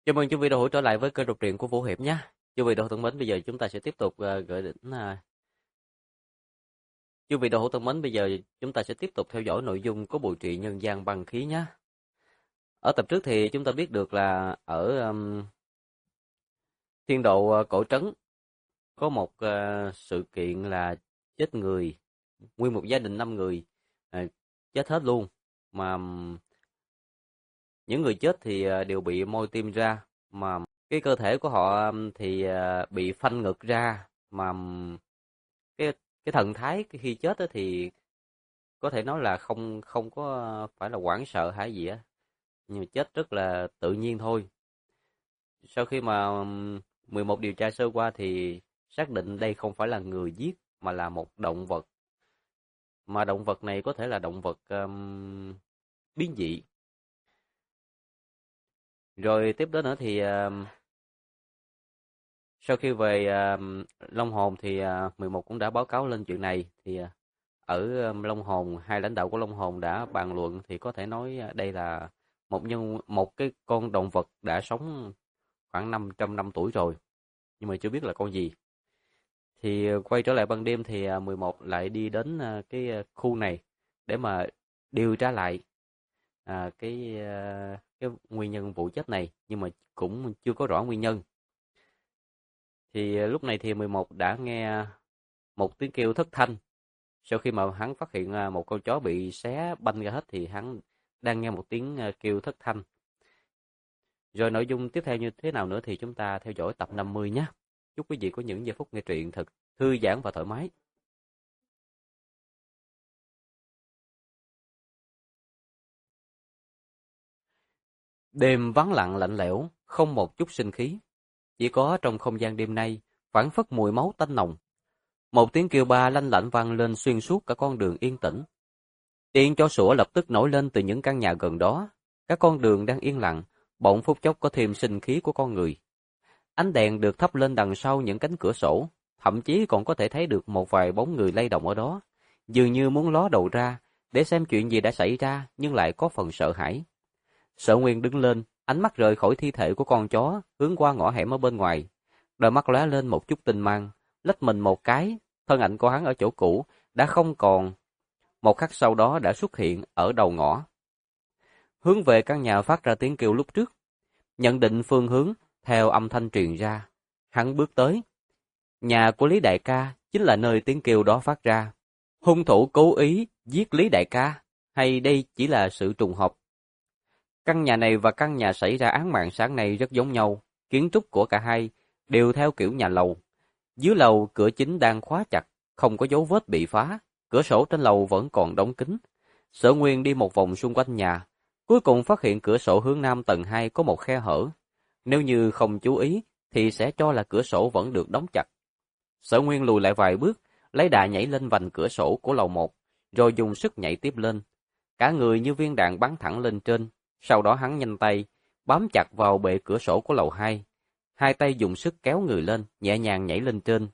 Chào mừng quý vị đã trở lại với kênh đọc truyện của Vũ Hiệp nhé. Quý vị đã thân mến, bây giờ chúng ta sẽ tiếp tục gửi đến quý vị đã thân mến, bây giờ chúng ta sẽ tiếp tục theo dõi nội dung của bộ truyện Nhân gian băng khí nhé. Ở tập trước thì chúng ta biết được là ở Thiên Độ Cổ Trấn có một sự kiện là chết người, nguyên một gia đình 5 người chết hết luôn, mà những người chết thì đều bị moi tim ra, mà cái cơ thể của họ thì bị phanh ngực ra, mà cái cái thần thái khi chết á thì có thể nói là không không có phải là hoảng sợ hay gì á, nhưng mà chết rất là tự nhiên thôi. Sau khi mà 11 điều tra sơ qua thì xác định đây không phải là người giết mà là một động vật, mà động vật này có thể là động vật biến dị. Rồi tiếp đến nữa thì sau khi về Long Hồn thì 11 cũng đã báo cáo lên chuyện này, thì ở Long Hồn, hai lãnh đạo của Long Hồn đã bàn luận, thì có thể nói đây là một cái con động vật đã sống khoảng 500 năm tuổi rồi, nhưng mà chưa biết là con gì. Thì quay trở lại ban đêm thì 11 lại đi đến cái khu này để mà điều tra lại cái nguyên nhân vụ chết này, nhưng mà cũng chưa có rõ nguyên nhân. Thì lúc này thì 11 đã nghe một tiếng kêu thất thanh. Sau khi mà hắn phát hiện một con chó bị xé banh ra hết, thì hắn đang nghe một tiếng kêu thất thanh. Rồi nội dung tiếp theo như thế nào nữa thì chúng ta theo dõi tập 50 nhé. Chúc quý vị có những giây phút nghe truyện thật thư giãn và thoải mái. Đêm vắng lặng lạnh lẽo, không một chút sinh khí. Chỉ có trong không gian đêm nay, phảng phất mùi máu tanh nồng. Một tiếng kêu ba lanh lảnh vang lên xuyên suốt cả con đường yên tĩnh. Tiếng chó sủa lập tức nổi lên từ những căn nhà gần đó. Các con đường đang yên lặng, bỗng phút chốc có thêm sinh khí của con người. Ánh đèn được thắp lên đằng sau những cánh cửa sổ, thậm chí còn có thể thấy được một vài bóng người lay động ở đó, dường như muốn ló đầu ra để xem chuyện gì đã xảy ra, nhưng lại có phần sợ hãi. Sở Nguyên đứng lên, ánh mắt rời khỏi thi thể của con chó, hướng qua ngõ hẻm ở bên ngoài. Đôi mắt lóe lên một chút tinh mang, lách mình một cái, thân ảnh của hắn ở chỗ cũ đã không còn. Một khắc sau đó đã xuất hiện ở đầu ngõ, hướng về căn nhà phát ra tiếng kêu lúc trước. Nhận định phương hướng theo âm thanh truyền ra, hắn bước tới. Nhà của Lý Đại Ca chính là nơi tiếng kêu đó phát ra. Hung thủ cố ý giết Lý Đại Ca, hay đây chỉ là sự trùng hợp? Căn nhà này và căn nhà xảy ra án mạng sáng nay rất giống nhau, kiến trúc của cả hai đều theo kiểu nhà lầu. Dưới lầu cửa chính đang khóa chặt, không có dấu vết bị phá, cửa sổ trên lầu vẫn còn đóng kín. Sở Nguyên đi một vòng xung quanh nhà, cuối cùng phát hiện cửa sổ hướng nam tầng 2 có một khe hở. Nếu như không chú ý thì sẽ cho là cửa sổ vẫn được đóng chặt. Sở Nguyên lùi lại vài bước, lấy đà nhảy lên vành cửa sổ của lầu 1, rồi dùng sức nhảy tiếp lên. Cả người như viên đạn bắn thẳng lên trên, sau đó hắn nhanh tay bám chặt vào bệ cửa sổ của lầu 2. Hai tay dùng sức kéo người lên, nhẹ nhàng nhảy lên trên.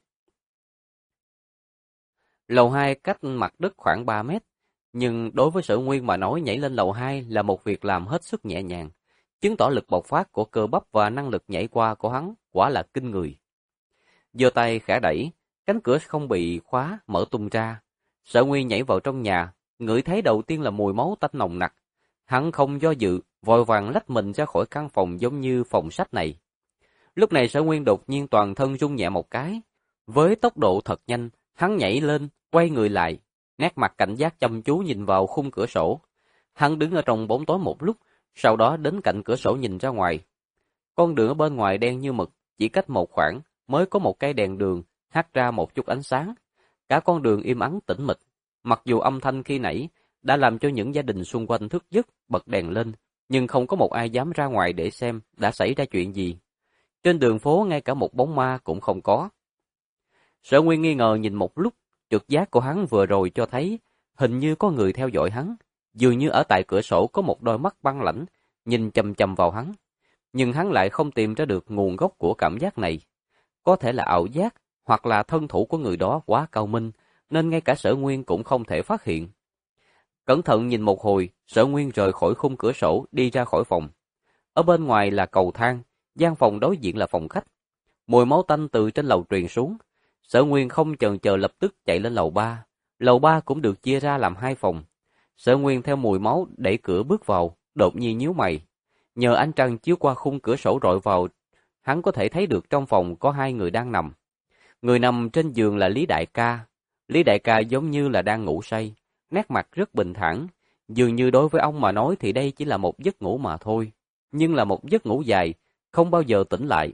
Lầu 2 cách mặt đất khoảng 3 mét, nhưng đối với Sở Nguyên mà nói, nhảy lên lầu 2 là một việc làm hết sức nhẹ nhàng, chứng tỏ lực bộc phát của cơ bắp và năng lực nhảy qua của hắn quả là kinh người. Giơ tay khẽ đẩy, cánh cửa không bị khóa mở tung ra. Sở Nguyên nhảy vào trong nhà, ngửi thấy đầu tiên là mùi máu tanh nồng nặc. Hắn không do dự, vội vàng lách mình ra khỏi căn phòng giống như phòng sách này. Lúc này Sở Nguyên đột nhiên toàn thân rung nhẹ một cái. Với tốc độ thật nhanh, hắn nhảy lên, quay người lại, nét mặt cảnh giác chăm chú nhìn vào khung cửa sổ. Hắn đứng ở trong bóng tối một lúc, sau đó đến cạnh cửa sổ nhìn ra ngoài. Con đường ở bên ngoài đen như mực, chỉ cách một khoảng mới có một cây đèn đường hắt ra một chút ánh sáng. Cả con đường im ắng tĩnh mịch, mặc dù âm thanh khi nãy đã làm cho những gia đình xung quanh thức giấc bật đèn lên, nhưng không có một ai dám ra ngoài để xem đã xảy ra chuyện gì. Trên đường phố ngay cả một bóng ma cũng không có. Sở Nguyên nghi ngờ nhìn một lúc, trực giác của hắn vừa rồi cho thấy hình như có người theo dõi hắn, dường như ở tại cửa sổ có một đôi mắt băng lãnh nhìn chằm chằm vào hắn, nhưng hắn lại không tìm ra được nguồn gốc của cảm giác này. Có thể là ảo giác, hoặc là thân thủ của người đó quá cao minh, nên ngay cả Sở Nguyên cũng không thể phát hiện. Cẩn thận nhìn một hồi, Sở Nguyên rời khỏi khung cửa sổ đi ra khỏi phòng. Ở bên ngoài là cầu thang, gian phòng đối diện là phòng khách. Mùi máu tanh từ trên lầu truyền xuống. Sở Nguyên không chần chờ lập tức chạy lên lầu 3. Lầu 3 cũng được chia ra làm 2 phòng. Sở Nguyên theo mùi máu đẩy cửa bước vào, đột nhiên nhíu mày. Nhờ ánh trăng chiếu qua khung cửa sổ rọi vào, hắn có thể thấy được trong phòng có 2 người đang nằm. Người nằm trên giường là Lý Đại Ca. Lý Đại Ca giống như là đang ngủ say, nét mặt rất bình thản. Dường như đối với ông mà nói thì đây chỉ là một giấc ngủ mà thôi. Nhưng là một giấc ngủ dài, không bao giờ tỉnh lại.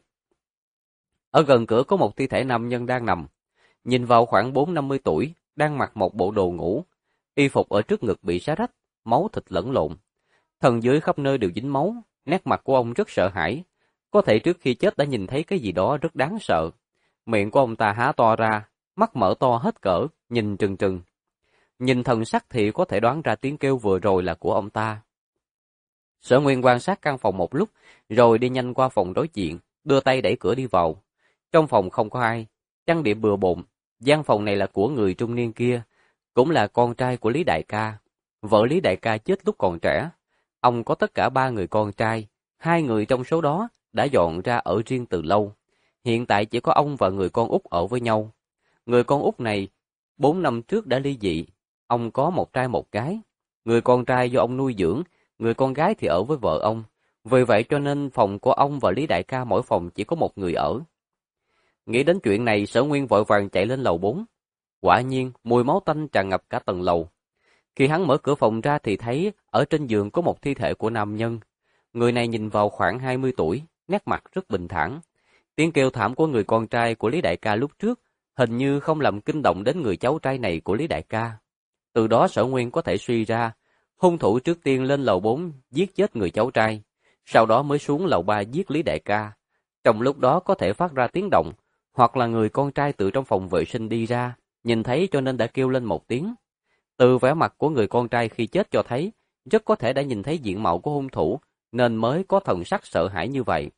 Ở gần cửa có một thi thể nam nhân đang nằm. Nhìn vào khoảng 40-50 tuổi, đang mặc một bộ đồ ngủ. Y phục ở trước ngực bị xé rách, máu thịt lẫn lộn. Thân dưới khắp nơi đều dính máu, nét mặt của ông rất sợ hãi. Có thể trước khi chết đã nhìn thấy cái gì đó rất đáng sợ. Miệng của ông ta há to ra, mắt mở to hết cỡ, nhìn trừng trừng. Nhìn thần sắc thì có thể đoán ra tiếng kêu vừa rồi là của ông ta. Sở Nguyên quan sát căn phòng một lúc, rồi đi nhanh qua phòng đối diện, đưa tay đẩy cửa đi vào. Trong phòng không có ai, chăn đệm bừa bộn. Gian phòng này là của người trung niên kia, cũng là con trai của Lý Đại Ca. Vợ Lý Đại Ca chết lúc còn trẻ. Ông có tất cả 3 người con trai, 2 người trong số đó đã dọn ra ở riêng từ lâu. Hiện tại chỉ có ông và người con út ở với nhau. Người con út này 4 năm trước đã ly dị. Ông có một trai một gái. Người con trai do ông nuôi dưỡng, người con gái thì ở với vợ ông. Vì vậy cho nên phòng của ông và Lý Đại Ca mỗi phòng chỉ có một người ở. Nghĩ đến chuyện này, Sở Nguyên vội vàng chạy lên lầu 4. Quả nhiên, mùi máu tanh tràn ngập cả tầng lầu. Khi hắn mở cửa phòng ra thì thấy ở trên giường có một thi thể của nam nhân. Người này nhìn vào khoảng 20 tuổi, nét mặt rất bình thản. Tiếng kêu thảm của người con trai của Lý Đại Ca lúc trước hình như không làm kinh động đến người cháu trai này của Lý Đại Ca. Từ đó Sở Nguyên có thể suy ra, hung thủ trước tiên lên lầu 4 giết chết người cháu trai, sau đó mới xuống lầu 3 giết Lý Đại Ca. Trong lúc đó có thể phát ra tiếng động, hoặc là người con trai từ trong phòng vệ sinh đi ra, nhìn thấy cho nên đã kêu lên một tiếng. Từ vẻ mặt của người con trai khi chết cho thấy, rất có thể đã nhìn thấy diện mạo của hung thủ, nên mới có thần sắc sợ hãi như vậy.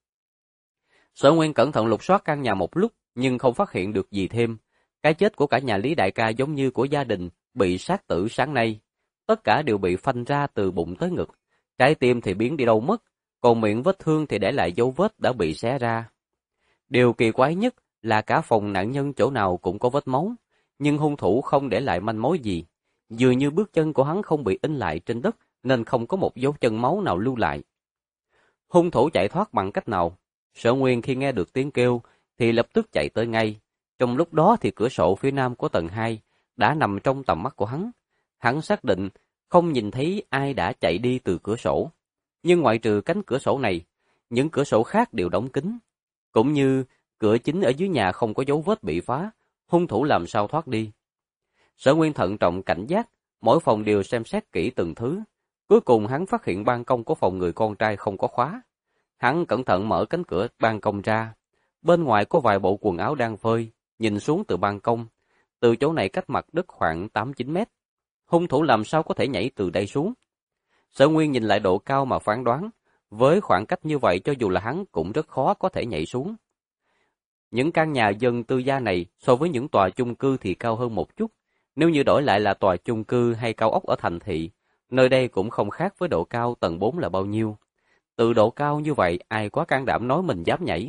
Sở Nguyên cẩn thận lục soát căn nhà một lúc, nhưng không phát hiện được gì thêm. Cái chết của cả nhà Lý Đại Ca giống như của gia đình bị sát tử sáng nay. Tất cả đều bị phanh ra từ bụng tới ngực. Trái tim thì biến đi đâu mất, còn miệng vết thương thì để lại dấu vết đã bị xé ra. Điều kỳ quái nhất là cả phòng nạn nhân chỗ nào cũng có vết máu, nhưng hung thủ không để lại manh mối gì. Dường như bước chân của hắn không bị in lại trên đất, nên không có một dấu chân máu nào lưu lại. Hung thủ chạy thoát bằng cách nào? Sở Nguyên khi nghe được tiếng kêu thì lập tức chạy tới ngay. Trong lúc đó thì cửa sổ phía nam của tầng 2 đã nằm trong tầm mắt của hắn. Hắn xác định không nhìn thấy ai đã chạy đi từ cửa sổ. Nhưng ngoại trừ cánh cửa sổ này, những cửa sổ khác đều đóng kín. Cũng như cửa chính ở dưới nhà không có dấu vết bị phá, hung thủ làm sao thoát đi. Sở Nguyên thận trọng cảnh giác, mỗi phòng đều xem xét kỹ từng thứ. Cuối cùng hắn phát hiện ban công của phòng người con trai không có khóa. Hắn cẩn thận mở cánh cửa ban công ra. Bên ngoài có vài bộ quần áo đang phơi, nhìn xuống từ ban công. Từ chỗ này cách mặt đất khoảng 8-9 mét. Hung thủ làm sao có thể nhảy từ đây xuống? Sở Nguyên nhìn lại độ cao mà phán đoán. Với khoảng cách như vậy cho dù là hắn cũng rất khó có thể nhảy xuống. Những căn nhà dân tư gia này so với những tòa chung cư thì cao hơn một chút. Nếu như đổi lại là tòa chung cư hay cao ốc ở thành thị, nơi đây cũng không khác với độ cao tầng 4 là bao nhiêu. Từ độ cao như vậy, ai quá can đảm nói mình dám nhảy.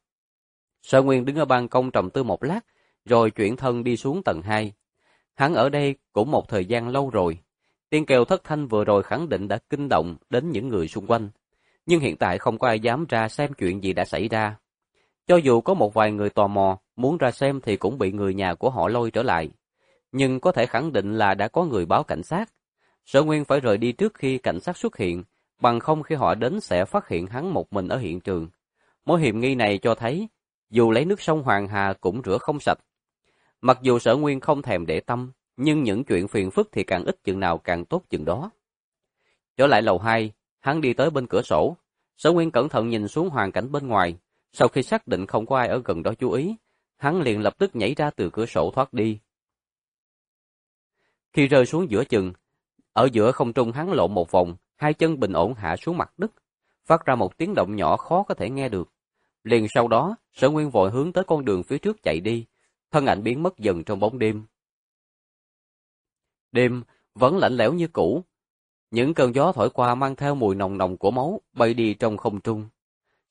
Sở Nguyên đứng ở ban công trầm tư một lát, rồi chuyển thân đi xuống tầng 2. Hắn ở đây cũng một thời gian lâu rồi. Tiếng kêu thất thanh vừa rồi khẳng định đã kinh động đến những người xung quanh. Nhưng hiện tại không có ai dám ra xem chuyện gì đã xảy ra. Cho dù có một vài người tò mò, muốn ra xem thì cũng bị người nhà của họ lôi trở lại. Nhưng có thể khẳng định là đã có người báo cảnh sát. Sở Nguyên phải rời đi trước khi cảnh sát xuất hiện, bằng không khi họ đến sẽ phát hiện hắn một mình ở hiện trường. Mối hiểm nghi này cho thấy, dù lấy nước sông Hoàng Hà cũng rửa không sạch. Mặc dù Sở Nguyên không thèm để tâm, nhưng những chuyện phiền phức thì càng ít chừng nào càng tốt chừng đó. Trở lại lầu 2, hắn đi tới bên cửa sổ. Sở Nguyên cẩn thận nhìn xuống hoàn cảnh bên ngoài. Sau khi xác định không có ai ở gần đó chú ý, hắn liền lập tức nhảy ra từ cửa sổ thoát đi. Khi rơi xuống giữa chừng, ở giữa không trung hắn lộn một vòng, hai chân bình ổn hạ xuống mặt đất, phát ra một tiếng động nhỏ khó có thể nghe được. Liền sau đó, Sở Nguyên vội hướng tới con đường phía trước chạy đi, thân ảnh biến mất dần trong bóng đêm. Đêm vẫn lạnh lẽo như cũ, những cơn gió thổi qua mang theo mùi nồng nồng của máu bay đi trong không trung.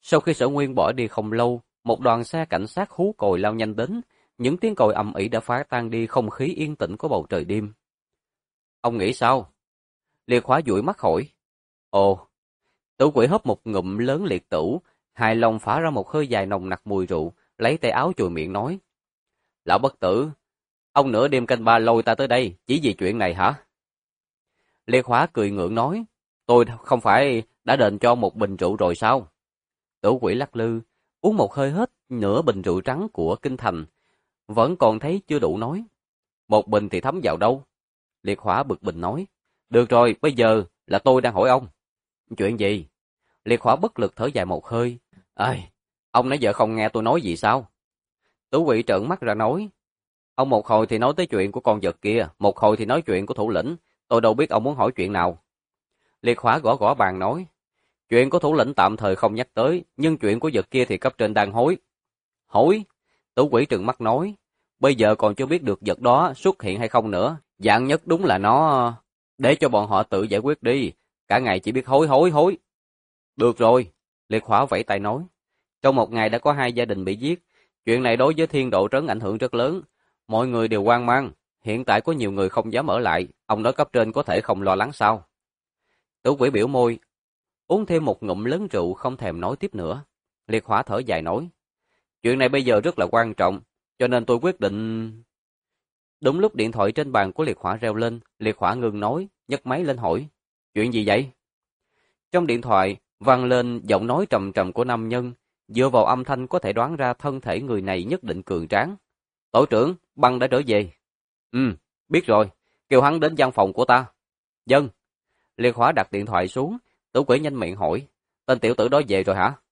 Sau khi Sở Nguyên bỏ đi không lâu, một đoàn xe cảnh sát hú còi lao nhanh đến, những tiếng còi ầm ĩ đã phá tan đi không khí yên tĩnh của bầu trời đêm. Ông nghĩ sao? Liệt Hỏa dụi mắt hỏi. Ồ, Tử Quỷ hớp một ngụm lớn liệt tử, hài lòng phả ra một hơi dài nồng nặc mùi rượu, lấy tay áo chùi miệng nói. Lão bất tử, ông nửa đêm canh ba lôi ta tới đây, chỉ vì chuyện này hả? Liệt Hỏa cười ngượng nói, tôi không phải đã đền cho một bình rượu rồi sao? Tử Quỷ lắc lư, uống một hơi hết nửa bình rượu trắng của kinh thành, vẫn còn thấy chưa đủ nói. Một bình thì thấm vào đâu? Liệt Hỏa bực bình nói, được rồi, bây giờ là tôi đang hỏi ông. Chuyện gì? Liệt Hỏa bất lực thở dài một hơi. Ơi, ông nãy giờ không nghe tôi nói gì sao? Tử Quỷ trợn mắt ra nói, ông một hồi thì nói tới chuyện của con vật kia, một hồi thì nói chuyện của thủ lĩnh, tôi đâu biết ông muốn hỏi chuyện nào. Liệt Hỏa gõ gõ bàn nói, chuyện của thủ lĩnh tạm thời không nhắc tới, nhưng chuyện của vật kia thì cấp trên đang hối. Hối? Tử Quỷ trừng mắt nói, bây giờ còn chưa biết được vật đó xuất hiện hay không nữa, dạng nhất đúng là nó... Để cho bọn họ tự giải quyết đi, cả ngày chỉ biết hối hối hối. Được rồi, Liệt Hỏa vẫy tay nói, trong một ngày đã có 2 gia đình bị giết, chuyện này đối với Thiên Độ Trấn ảnh hưởng rất lớn, mọi người đều hoang mang, hiện tại có nhiều người không dám ở lại, ông nói cấp trên có thể không lo lắng sao? Tử Quỷ biểu môi, uống thêm một ngụm lớn rượu không thèm nói tiếp nữa. Liệt Hỏa thở dài nói, chuyện này bây giờ rất là quan trọng, cho nên tôi quyết định... Đúng lúc điện thoại trên bàn của Liệt Hỏa reo lên, Liệt Hỏa ngừng nói, nhấc máy lên hỏi, chuyện gì vậy? Trong điện thoại vang lên giọng nói trầm trầm của nam nhân, dựa vào âm thanh có thể đoán ra thân thể người này nhất định cường tráng. Tổ trưởng, băng đã trở về. Biết rồi, kêu hắn đến văn phòng của ta. Dân. Liệt Hỏa đặt điện thoại xuống, Tử Quỷ nhanh miệng hỏi, tên tiểu tử đó về rồi hả?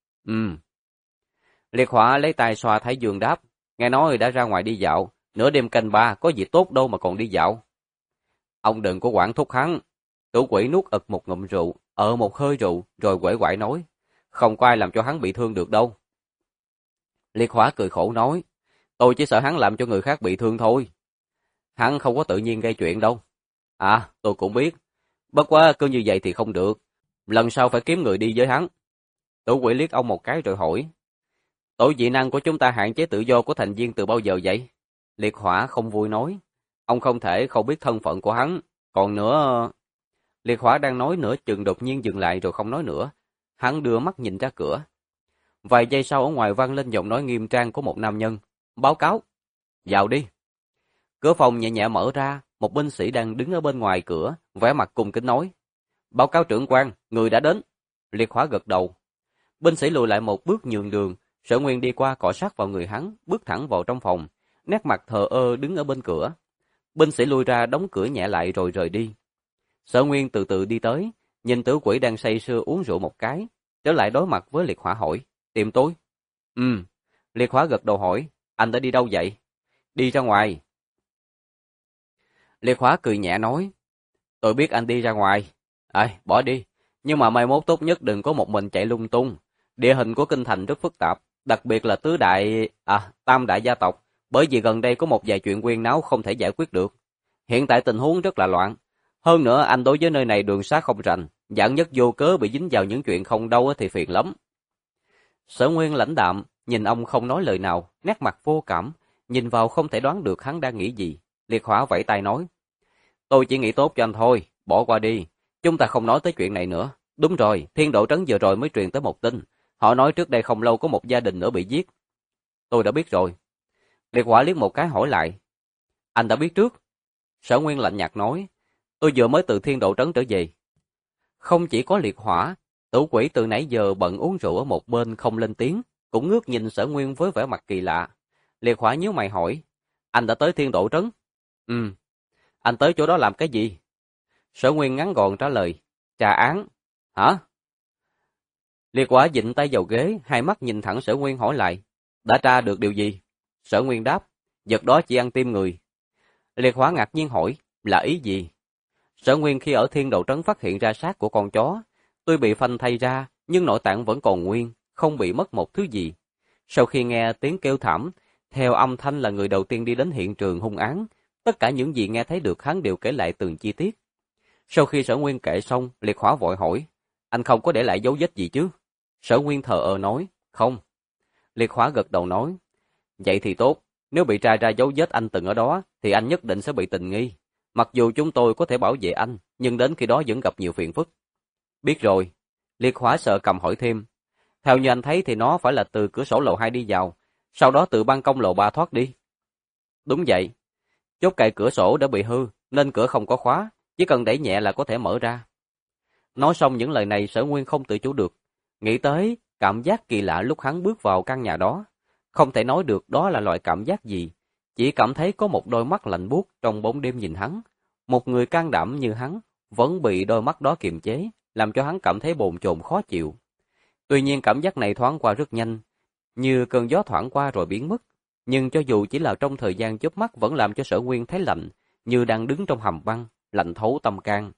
Liệt Hỏa lấy tay xoa thái dương đáp, nghe nói đã ra ngoài đi dạo, nửa đêm canh ba có gì tốt đâu mà còn đi dạo. Ông đừng có quản thúc hắn. Tử Quỷ nuốt ực một ngụm rượu, một hơi rượu, rồi quể quải nói, không có ai làm cho hắn bị thương được đâu. Liệt Hỏa cười khổ nói, tôi chỉ sợ hắn làm cho người khác bị thương thôi. Hắn không có tự nhiên gây chuyện đâu. À, tôi cũng biết. Bất quá cứ như vậy thì không được. Lần sau phải kiếm người đi với hắn. Tử Quỷ liếc ông một cái rồi hỏi, tội dị năng của chúng ta hạn chế tự do của thành viên từ bao giờ vậy? Liệt Hỏa không vui nói, ông không thể không biết thân phận của hắn. Còn nữa... Liệt Hỏa đang nói nửa chừng đột nhiên dừng lại rồi không nói nữa. Hắn đưa mắt nhìn ra cửa. Vài giây sau ở ngoài vang lên giọng nói nghiêm trang của một nam nhân. Báo cáo. Vào đi. Cửa phòng nhẹ nhẹ mở ra, một binh sĩ đang đứng ở bên ngoài cửa, vẻ mặt cung kính nói. Báo cáo trưởng quan, người đã đến. Liệt Hỏa gật đầu. Binh sĩ lùi lại một bước nhường đường, Sở Nguyên đi qua cọ sát vào người hắn, bước thẳng vào trong phòng, nét mặt thờ ơ đứng ở bên cửa. Binh sĩ lui ra đóng cửa nhẹ lại rồi rời đi. Sở Nguyên từ từ đi tới, nhìn Tử Quỷ đang say sưa uống rượu một cái, trở lại đối mặt với Liệt Hỏa hỏi, tìm tôi? Liệt Hỏa gật đầu hỏi, anh đã đi đâu vậy? Đi ra ngoài. Liệt Hỏa cười nhẹ nói, tôi biết anh đi ra ngoài. Bỏ đi, nhưng mà mai mốt tốt nhất đừng có một mình chạy lung tung. Địa hình của kinh thành rất phức tạp, đặc biệt là tam đại gia tộc, bởi vì gần đây có một vài chuyện quyên náo không thể giải quyết được. Hiện tại tình huống rất là loạn. Hơn nữa anh đối với nơi này đường xá không rành, dạng nhất vô cớ bị dính vào những chuyện không đâu thì phiền lắm. Sở Nguyên lãnh đạm, nhìn ông không nói lời nào, nét mặt vô cảm, nhìn vào không thể đoán được hắn đang nghĩ gì. Liệt Hỏa vẫy tay nói, tôi chỉ nghĩ tốt cho anh thôi, bỏ qua đi, chúng ta không nói tới chuyện này nữa. Đúng rồi, Thiên Độ Trấn vừa rồi mới truyền tới một tin, họ nói trước đây không lâu có một gia đình nữa bị giết. Tôi đã biết rồi. Liệt Hỏa liếc một cái hỏi lại, anh đã biết trước? Sở Nguyên lạnh nhạt nói, tôi vừa mới từ Thiên Độ Trấn trở về. Không chỉ có Liệt Hỏa, Tử Quỷ từ nãy giờ bận uống rượu ở một bên không lên tiếng, cũng ngước nhìn Sở Nguyên với vẻ mặt kỳ lạ. Liệt Hỏa nhíu mày hỏi, anh đã tới Thiên Độ Trấn? Anh tới chỗ đó làm cái gì? Sở Nguyên ngắn gọn trả lời, tra án. Hả? Liệt Hỏa vịn tay vào ghế, hai mắt nhìn thẳng Sở Nguyên hỏi lại, đã tra được điều gì? Sở Nguyên đáp, vật đó chỉ ăn tim người. Liệt Hỏa ngạc nhiên hỏi, là ý gì? Sở Nguyên khi ở Thiên Độ Trấn phát hiện ra xác của con chó, tuy bị phanh thay ra, nhưng nội tạng vẫn còn nguyên, không bị mất một thứ gì. Sau khi nghe tiếng kêu thảm, theo âm thanh là người đầu tiên đi đến hiện trường hung án, tất cả những gì nghe thấy được hắn đều kể lại từng chi tiết. Sau khi Sở Nguyên kể xong, Liệt Hỏa vội hỏi, anh không có để lại dấu vết gì chứ? Sở Nguyên thờ ơ nói, không. Liệt Hỏa gật đầu nói, vậy thì tốt, nếu bị tra ra dấu vết anh từng ở đó, thì anh nhất định sẽ bị tình nghi. Mặc dù chúng tôi có thể bảo vệ anh, nhưng đến khi đó vẫn gặp nhiều phiền phức. Biết rồi. Liệt Hỏa sợ cầm hỏi thêm. Theo như anh thấy thì nó phải là từ cửa sổ lầu 2 đi vào, sau đó từ ban công lầu 3 thoát đi. Đúng vậy. Chốt cài cửa sổ đã bị hư, nên cửa không có khóa, chỉ cần đẩy nhẹ là có thể mở ra. Nói xong những lời này, Sở Nguyên không tự chủ được, nghĩ tới cảm giác kỳ lạ lúc hắn bước vào căn nhà đó. Không thể nói được đó là loại cảm giác gì, chỉ cảm thấy có một đôi mắt lạnh buốt trong bóng đêm nhìn hắn. Một người can đảm như hắn, vẫn bị đôi mắt đó kiềm chế, làm cho hắn cảm thấy bồn chồn khó chịu. Tuy nhiên cảm giác này thoáng qua rất nhanh, như cơn gió thoảng qua rồi biến mất. Nhưng cho dù chỉ là trong thời gian chớp mắt vẫn làm cho Sở Nguyên thấy lạnh, như đang đứng trong hầm băng, lạnh thấu tâm can.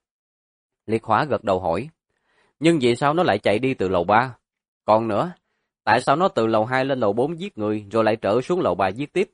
Liệt Hỏa gật đầu hỏi, nhưng vì sao nó lại chạy đi từ lầu 3? Còn nữa, tại sao nó từ lầu 2 lên lầu 4 giết người rồi lại trở xuống lầu 3 giết tiếp?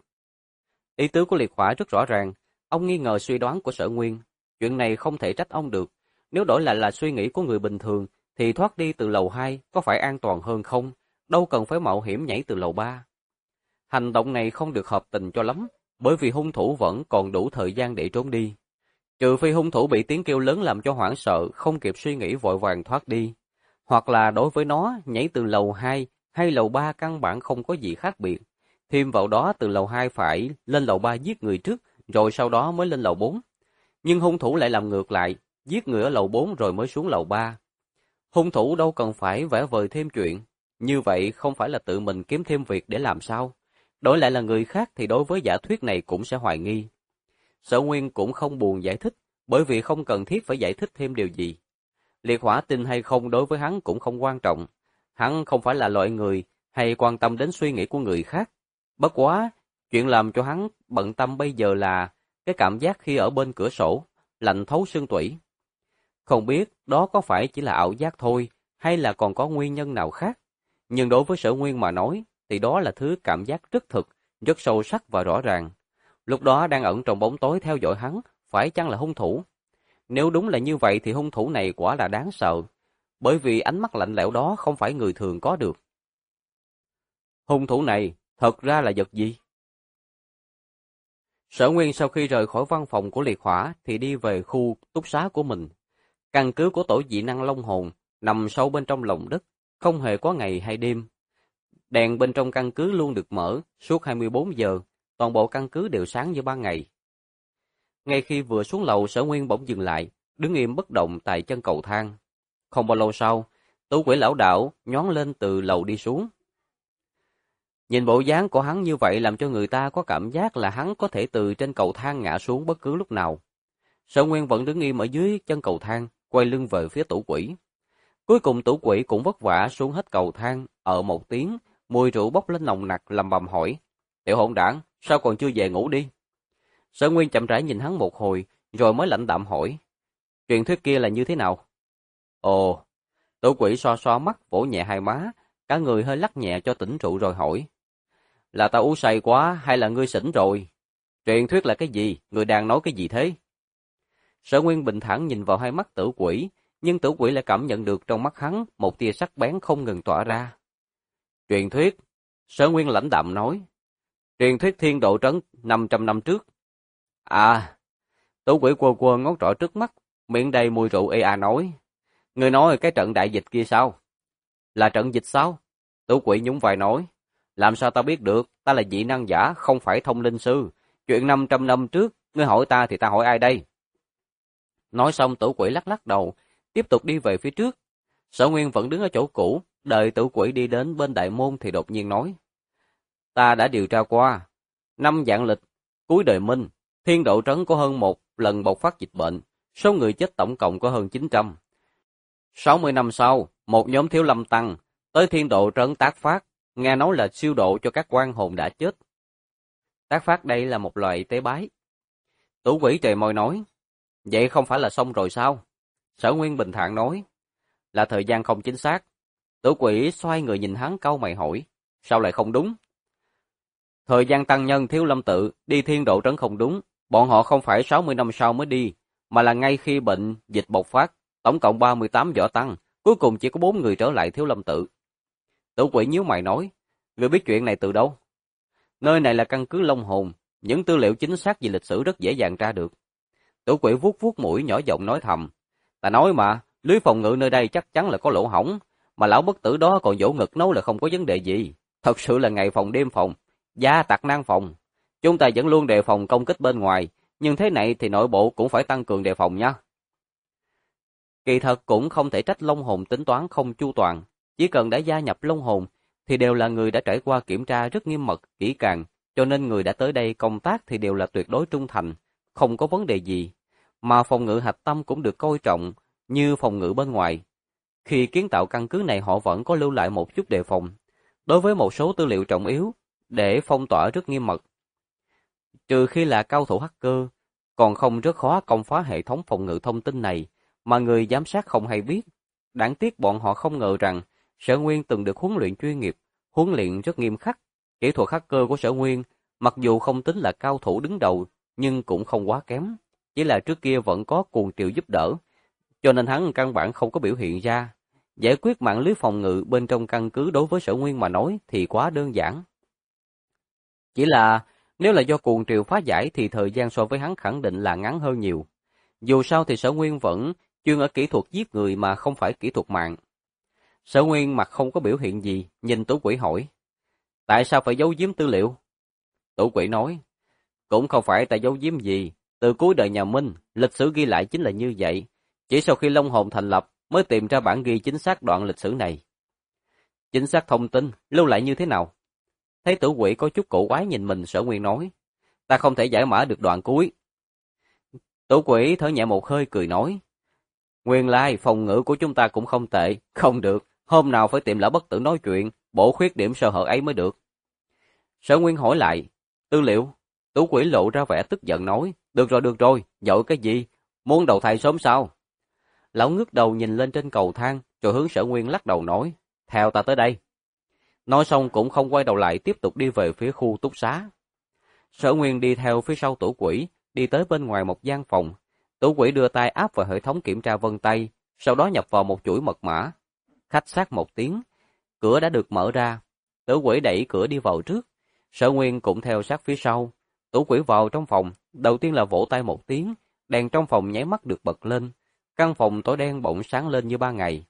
Ý tứ của Liệt Hỏa rất rõ ràng, ông nghi ngờ suy đoán của Sở Nguyên. Chuyện này không thể trách ông được, nếu đổi lại là suy nghĩ của người bình thường, thì thoát đi từ lầu 2 có phải an toàn hơn không? Đâu cần phải mạo hiểm nhảy từ lầu 3. Hành động này không được hợp tình cho lắm, bởi vì hung thủ vẫn còn đủ thời gian để trốn đi. Trừ phi hung thủ bị tiếng kêu lớn làm cho hoảng sợ, không kịp suy nghĩ vội vàng thoát đi. Hoặc là đối với nó, nhảy từ lầu 2 hay lầu 3 căn bản không có gì khác biệt. Thêm vào đó từ lầu 2 phải lên lầu 3 giết người trước, rồi sau đó mới lên lầu 4. Nhưng hung thủ lại làm ngược lại, giết người ở lầu 4 rồi mới xuống lầu 3. Hung thủ đâu cần phải vẽ vời thêm chuyện. Như vậy không phải là tự mình kiếm thêm việc để làm sao? Đổi lại là người khác thì đối với giả thuyết này cũng sẽ hoài nghi. Sở Nguyên cũng không buồn giải thích, bởi vì không cần thiết phải giải thích thêm điều gì. Liệt Hỏa tin hay không đối với hắn cũng không quan trọng. Hắn không phải là loại người hay quan tâm đến suy nghĩ của người khác. Bất quá, chuyện làm cho hắn bận tâm bây giờ là cái cảm giác khi ở bên cửa sổ, lạnh thấu xương tủy. Không biết đó có phải chỉ là ảo giác thôi, hay là còn có nguyên nhân nào khác. Nhưng đối với Sở Nguyên mà nói, thì đó là thứ cảm giác rất thực, rất sâu sắc và rõ ràng. Lúc đó đang ẩn trong bóng tối theo dõi hắn, phải chăng là hung thủ? Nếu đúng là như vậy thì hung thủ này quả là đáng sợ, bởi vì ánh mắt lạnh lẽo đó không phải người thường có được. Hung thủ này thật ra là vật gì? Sở Nguyên sau khi rời khỏi văn phòng của Liệt Hỏa thì đi về khu túc xá của mình. Căn cứ của tổ dị năng Long Hồn nằm sâu bên trong lòng đất, không hề có ngày hay đêm. Đèn bên trong căn cứ luôn được mở suốt 24 giờ, toàn bộ căn cứ đều sáng như ban ngày. Ngay khi vừa xuống lầu, Sở Nguyên bỗng dừng lại, đứng im bất động tại chân cầu thang. Không bao lâu sau, Tứ Quỷ lão đảo nhón lên từ lầu đi xuống. Nhìn bộ dáng của hắn như vậy làm cho người ta có cảm giác là hắn có thể từ trên cầu thang ngã xuống bất cứ lúc nào. Sở Nguyên vẫn đứng im ở dưới chân cầu thang, quay lưng về phía Tứ Quỷ. Cuối cùng Tứ Quỷ cũng vất vả xuống hết cầu thang, ở một tiếng, mùi rượu bốc lên nồng nặc, lầm bầm hỏi: "Tiểu hỗn đản, sao còn chưa về ngủ đi?" Sở Nguyên chậm rãi nhìn hắn một hồi, rồi mới lạnh đạm hỏi: "Truyền thuyết kia là như thế nào?" Ồ, Tứ Quỷ xoa xoa mắt, vỗ nhẹ hai má, cả người hơi lắc nhẹ cho tỉnh rượu rồi hỏi: "Là tao uống say quá hay là ngươi xỉn rồi? Truyền thuyết là cái gì? Ngươi đang nói cái gì thế?" Sở Nguyên bình thản nhìn vào hai mắt Tử Quỷ, nhưng Tử Quỷ lại cảm nhận được trong mắt hắn một tia sắc bén không ngừng tỏa ra. "Truyền thuyết?" Sở Nguyên lãnh đạm nói. "Truyền thuyết Thiên Độ Trấn 500 năm trước." "À." Tử Quỷ quơ quơ ngón trỏ trước mắt, miệng đầy mùi rượu ê nói: "Ngươi nói cái trận đại dịch kia sao?" "Là trận dịch sao?" Tử Quỷ nhún vai nói: "Làm sao ta biết được, ta là dị năng giả, không phải thông linh sư. Chuyện 500 năm trước, ngươi hỏi ta thì ta hỏi ai đây?" Nói xong Tử Quỷ lắc lắc đầu, tiếp tục đi về phía trước. Sở Nguyên vẫn đứng ở chỗ cũ, đợi Tử Quỷ đi đến bên đại môn thì đột nhiên nói: "Ta đã điều tra qua, năm vạn lịch, cuối đời Minh, Thiên Độ Trấn có hơn một lần bộc phát dịch bệnh, số người chết tổng cộng có hơn 900. 60 năm sau, một nhóm thiếu lâm tăng tới Thiên Độ Trấn tác phát, nghe nói là siêu độ cho các oan hồn đã chết." Tác phát đây là một loại tế bái. Tử Quỷ trề môi nói: "Vậy không phải là xong rồi sao?" Sở Nguyên bình thản nói: "Là thời gian không chính xác." Tử Quỷ xoay người nhìn hắn cau mày hỏi: "Sao lại không đúng?" "Thời gian tăng nhân thiếu lâm tự đi Thiên Độ Trấn không đúng, bọn họ không phải 60 năm sau mới đi, mà là ngay khi bệnh dịch bộc phát, tổng cộng 38 võ tăng, Cuối cùng chỉ có 4 người trở lại Thiếu Lâm tự. Tử Quỷ nhíu mày nói, người biết chuyện này từ đâu? Nơi này là căn cứ Long Hồn, những tư liệu chính xác về lịch sử rất dễ dàng tra được. Tử Quỷ vuốt vuốt mũi nhỏ giọng nói thầm, ta nói mà, lưới phòng ngự nơi đây chắc chắn là có lỗ hổng, mà lão bất tử đó còn vỗ ngực nói là không có vấn đề gì. Thật sự là ngày phòng đêm phòng, gia tặc nan phòng. Chúng ta vẫn luôn đề phòng công kích bên ngoài, nhưng thế này thì nội bộ cũng phải tăng cường đề phòng nha. Kỳ thật cũng không thể trách Long Hồn tính toán không chu toàn, chỉ cần đã gia nhập Long Hồn thì đều là người đã trải qua kiểm tra rất nghiêm mật, kỹ càng, cho nên người đã tới đây công tác thì đều là tuyệt đối trung thành, không có vấn đề gì. Mà phòng ngự hạch tâm cũng được coi trọng như phòng ngự bên ngoài. Khi kiến tạo căn cứ này họ vẫn có lưu lại một chút đề phòng, đối với một số tư liệu trọng yếu, để phong tỏa rất nghiêm mật. Trừ khi là cao thủ hacker, còn không rất khó công phá hệ thống phòng ngự thông tin này, mà người giám sát không hay biết. Đáng tiếc bọn họ không ngờ rằng Sở Nguyên từng được huấn luyện chuyên nghiệp, huấn luyện rất nghiêm khắc. Kỹ thuật hacker của Sở Nguyên, mặc dù không tính là cao thủ đứng đầu, nhưng cũng không quá kém. Chỉ là trước kia vẫn có cuồng triều giúp đỡ, cho nên hắn căn bản không có biểu hiện ra. Giải quyết mạng lưới phòng ngự bên trong căn cứ đối với Sở Nguyên mà nói thì quá đơn giản. Chỉ là nếu là do cuồng triều phá giải thì thời gian so với hắn khẳng định là ngắn hơn nhiều. Dù sao thì Sở Nguyên vẫn chuyên ở kỹ thuật giết người mà không phải kỹ thuật mạng. Sở Nguyên mặt không có biểu hiện gì, nhìn Tử Quỷ hỏi, tại sao phải giấu giếm tư liệu? Tử Quỷ nói, cũng không phải tại giấu giếm gì, từ cuối đời nhà Minh, lịch sử ghi lại chính là như vậy. Chỉ sau khi Long Hồn thành lập mới tìm ra bản ghi chính xác đoạn lịch sử này. Chính xác thông tin, lưu lại như thế nào? Thấy Tử Quỷ có chút cổ quái nhìn mình, Sở Nguyên nói, ta không thể giải mã được đoạn cuối. Tử Quỷ thở nhẹ một hơi cười nói, nguyên lai phòng ngự của chúng ta cũng không tệ, không được, hôm nào phải tìm lão bất tử nói chuyện, bổ khuyết điểm sơ hở ấy mới được. Sở Nguyên hỏi lại, tư liệu? Tử Quỷ lộ ra vẻ tức giận nói, được rồi, dội cái gì, muốn đầu thai sớm sao? Lão ngước đầu nhìn lên trên cầu thang, rồi hướng Sở Nguyên lắc đầu nói, theo ta tới đây. Nói xong cũng không quay đầu lại, tiếp tục đi về phía khu túc xá. Sở Nguyên đi theo phía sau Tử Quỷ, đi tới bên ngoài một gian phòng. Tử Quỷ đưa tay áp vào hệ thống kiểm tra vân tay, sau đó nhập vào một chuỗi mật mã. Khách sát một tiếng, cửa đã được mở ra. Tử Quỷ đẩy cửa đi vào trước, Sở Nguyên cũng theo sát phía sau. Tử Quỷ vào trong phòng, đầu tiên là vỗ tay một tiếng, đèn trong phòng nháy mắt được bật lên. Căn phòng tối đen bỗng sáng lên như ban ngày.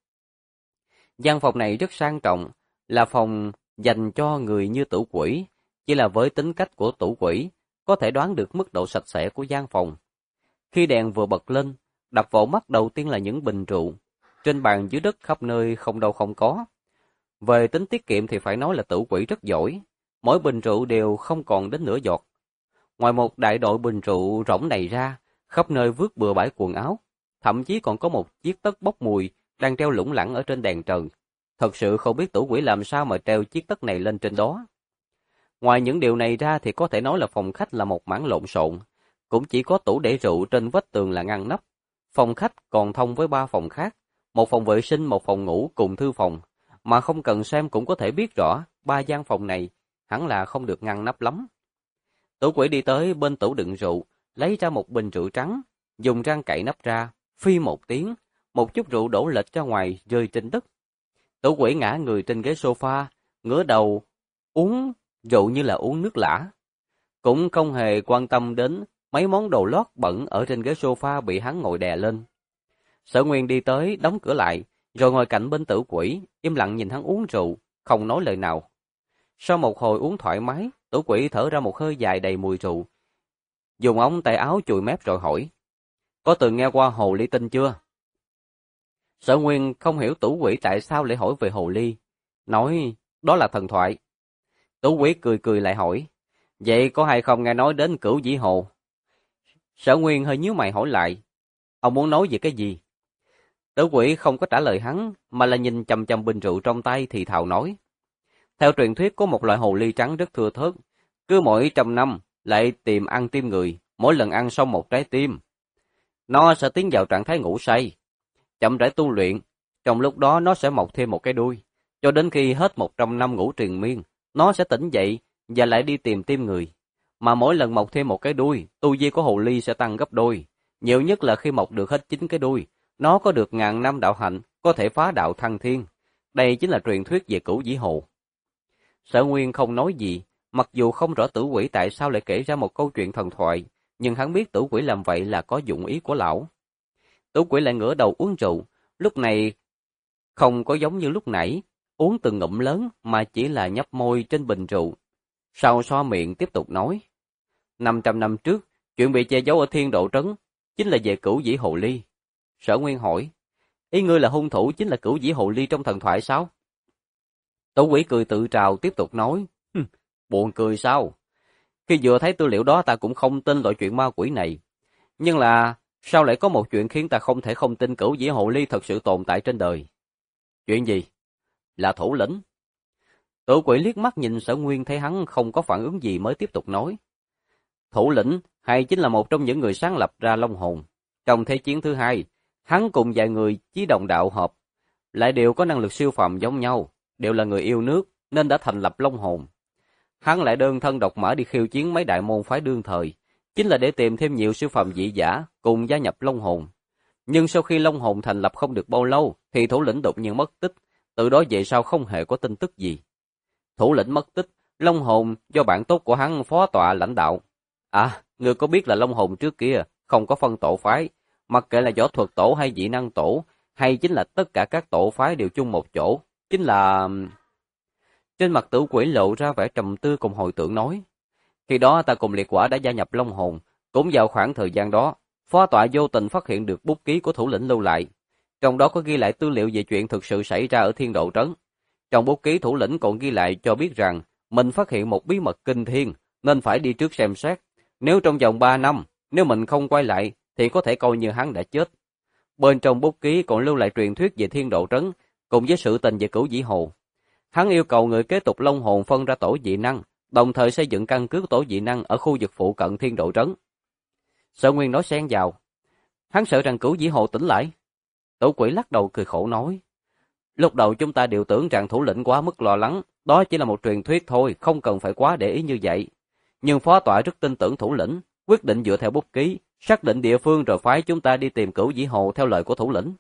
Gian phòng này rất sang trọng, là phòng dành cho người như Tử Quỷ, chỉ là với tính cách của Tử Quỷ, có thể đoán được mức độ sạch sẽ của gian phòng. Khi đèn vừa bật lên, đập vào mắt đầu tiên là những bình rượu, trên bàn dưới đất khắp nơi không đâu không có. Về tính tiết kiệm thì phải nói là Tử Quỷ rất giỏi, mỗi bình rượu đều không còn đến nửa giọt. Ngoài một đại đội bình rượu rỗng này ra, khắp nơi vứt bừa bãi quần áo, thậm chí còn có một chiếc tất bốc mùi đang treo lủng lẳng ở trên đèn trần. Thật sự không biết Tử Quỷ làm sao mà treo chiếc tất này lên trên đó. Ngoài những điều này ra thì có thể nói là phòng khách là một mảng lộn xộn, cũng chỉ có tủ để rượu trên vách tường là ngăn nắp. Phòng khách còn thông với 3 phòng khác, một phòng vệ sinh, một phòng ngủ cùng thư phòng, mà không cần xem cũng có thể biết rõ 3 gian phòng này hẳn là không được ngăn nắp lắm. Tử Quỷ đi tới bên tủ đựng rượu, lấy ra một bình rượu trắng, dùng răng cạy nắp ra, phi một tiếng, một chút rượu đổ lệch ra ngoài rơi trên đất. Tử Quỷ ngã người trên ghế sofa, ngửa đầu uống rượu như là uống nước lã, cũng không hề quan tâm đến mấy món đồ lót bẩn ở trên ghế sofa bị hắn ngồi đè lên. Sở Nguyên đi tới đóng cửa lại, rồi ngồi cạnh bên Tử Quỷ, im lặng nhìn hắn uống rượu, không nói lời nào. Sau một hồi uống thoải mái, Tử Quỷ thở ra một hơi dài đầy mùi rượu, dùng ống tay áo chùi mép rồi hỏi, có từng nghe qua hồ ly tinh chưa? Sở Nguyên không hiểu Tử Quỷ tại sao lại hỏi về hồ ly, nói đó là thần thoại. Tử Quỷ cười cười lại hỏi, vậy có hay không nghe nói đến Cửu Vĩ Hồ? Sở Nguyên hơi nhíu mày hỏi lại, ông muốn nói về cái gì? Tử Quỷ không có trả lời hắn, mà là nhìn chằm chằm bình rượu trong tay thì thào nói, theo truyền thuyết có một loại hồ ly trắng rất thưa thớt, cứ mỗi 100 năm lại tìm ăn tim người, mỗi lần ăn xong một trái tim, nó sẽ tiến vào trạng thái ngủ say, chậm rãi tu luyện, trong lúc đó nó sẽ mọc thêm một cái đuôi, cho đến khi hết 100 năm ngủ triền miên, nó sẽ tỉnh dậy và lại đi tìm tim người. Mà mỗi lần mọc thêm một cái đuôi, tu vi của hồ ly sẽ tăng gấp đôi, nhiều nhất là khi mọc được hết 9 cái đuôi, nó có được 1000 năm đạo hạnh, có thể phá đạo thăng thiên. Đây chính là truyền thuyết về Cửu Vĩ Hồ. Sở Nguyên không nói gì, mặc dù không rõ Tử Quỷ tại sao lại kể ra một câu chuyện thần thoại, nhưng hắn biết Tử Quỷ làm vậy là có dụng ý của lão. Tử Quỷ lại ngửa đầu uống rượu, lúc này không có giống như lúc nãy, uống từng ngụm lớn mà chỉ là nhấp môi trên bình rượu. Sau xoa miệng tiếp tục nói, 500 năm trước, chuyện bị che giấu ở Thiên Độ Trấn chính là về Cửu Vĩ Hồ Ly. Sở Nguyên hỏi, ý ngươi là hung thủ chính là Cửu Vĩ Hồ Ly trong thần thoại sao? Tử Quỷ cười tự trào tiếp tục nói, buồn cười sao? Khi vừa thấy tư liệu đó ta cũng không tin loại chuyện ma quỷ này. Nhưng là, sao lại có một chuyện khiến ta không thể không tin Cửu Vĩ Hồ Ly thật sự tồn tại trên đời? Chuyện gì? Là thủ lĩnh. Tử Quỷ liếc mắt nhìn Sở Nguyên thấy hắn không có phản ứng gì mới tiếp tục nói. Thủ lĩnh hay chính là một trong những người sáng lập ra Long Hồn. Trong Thế chiến thứ hai, hắn cùng vài người chí đồng đạo hợp, lại đều có năng lực siêu phàm giống nhau, đều là người yêu nước nên đã thành lập Long Hồn. Hắn lại đơn thân độc mã đi khiêu chiến mấy đại môn phái đương thời, chính là để tìm thêm nhiều siêu phàm dị giả cùng gia nhập Long Hồn. Nhưng sau khi Long Hồn thành lập không được bao lâu thì thủ lĩnh đột nhiên mất tích, từ đó về sau không hề có tin tức gì. Thủ lĩnh mất tích, Long Hồn do bạn tốt của hắn phó tọa lãnh đạo. À, ngươi có biết là Long Hồn trước kia không có phân tổ phái, mặc kệ là võ thuật tổ hay dị năng tổ, hay chính là tất cả các tổ phái đều chung một chỗ, chính là... Trên mặt Tử Quỷ lộ ra vẻ trầm tư cùng hồi tưởng nói. Khi đó ta cùng Liệt Quả đã gia nhập Long Hồn, cũng vào khoảng thời gian đó, phó tọa vô tình phát hiện được bút ký của thủ lĩnh lưu lại. Trong đó có ghi lại tư liệu về chuyện thực sự xảy ra ở Thiên Độ Trấn. Trong bút ký thủ lĩnh còn ghi lại cho biết rằng mình phát hiện một bí mật kinh thiên nên phải đi trước xem xét. Nếu trong vòng 3 năm, nếu mình không quay lại thì có thể coi như hắn đã chết. Bên trong bút ký còn lưu lại truyền thuyết về Thiên Độ Trấn cùng với sự tình về Cửu Vĩ Hồ. Hắn yêu cầu người kế tục Long Hồn phân ra tổ dị năng, đồng thời xây dựng căn cứ tổ dị năng ở khu vực phụ cận Thiên Độ Trấn. Sở Nguyên nói xen vào, hắn sợ rằng Cửu Vĩ Hồ tỉnh lại. Tử Quỷ lắc đầu cười khổ nói, lúc đầu chúng ta đều tưởng rằng thủ lĩnh quá mức lo lắng, đó chỉ là một truyền thuyết thôi, không cần phải quá để ý như vậy. Nhưng phó tọa rất tin tưởng thủ lĩnh, quyết định dựa theo bút ký, xác định địa phương rồi phái chúng ta đi tìm Cửu Vĩ Hồ theo lời của thủ lĩnh.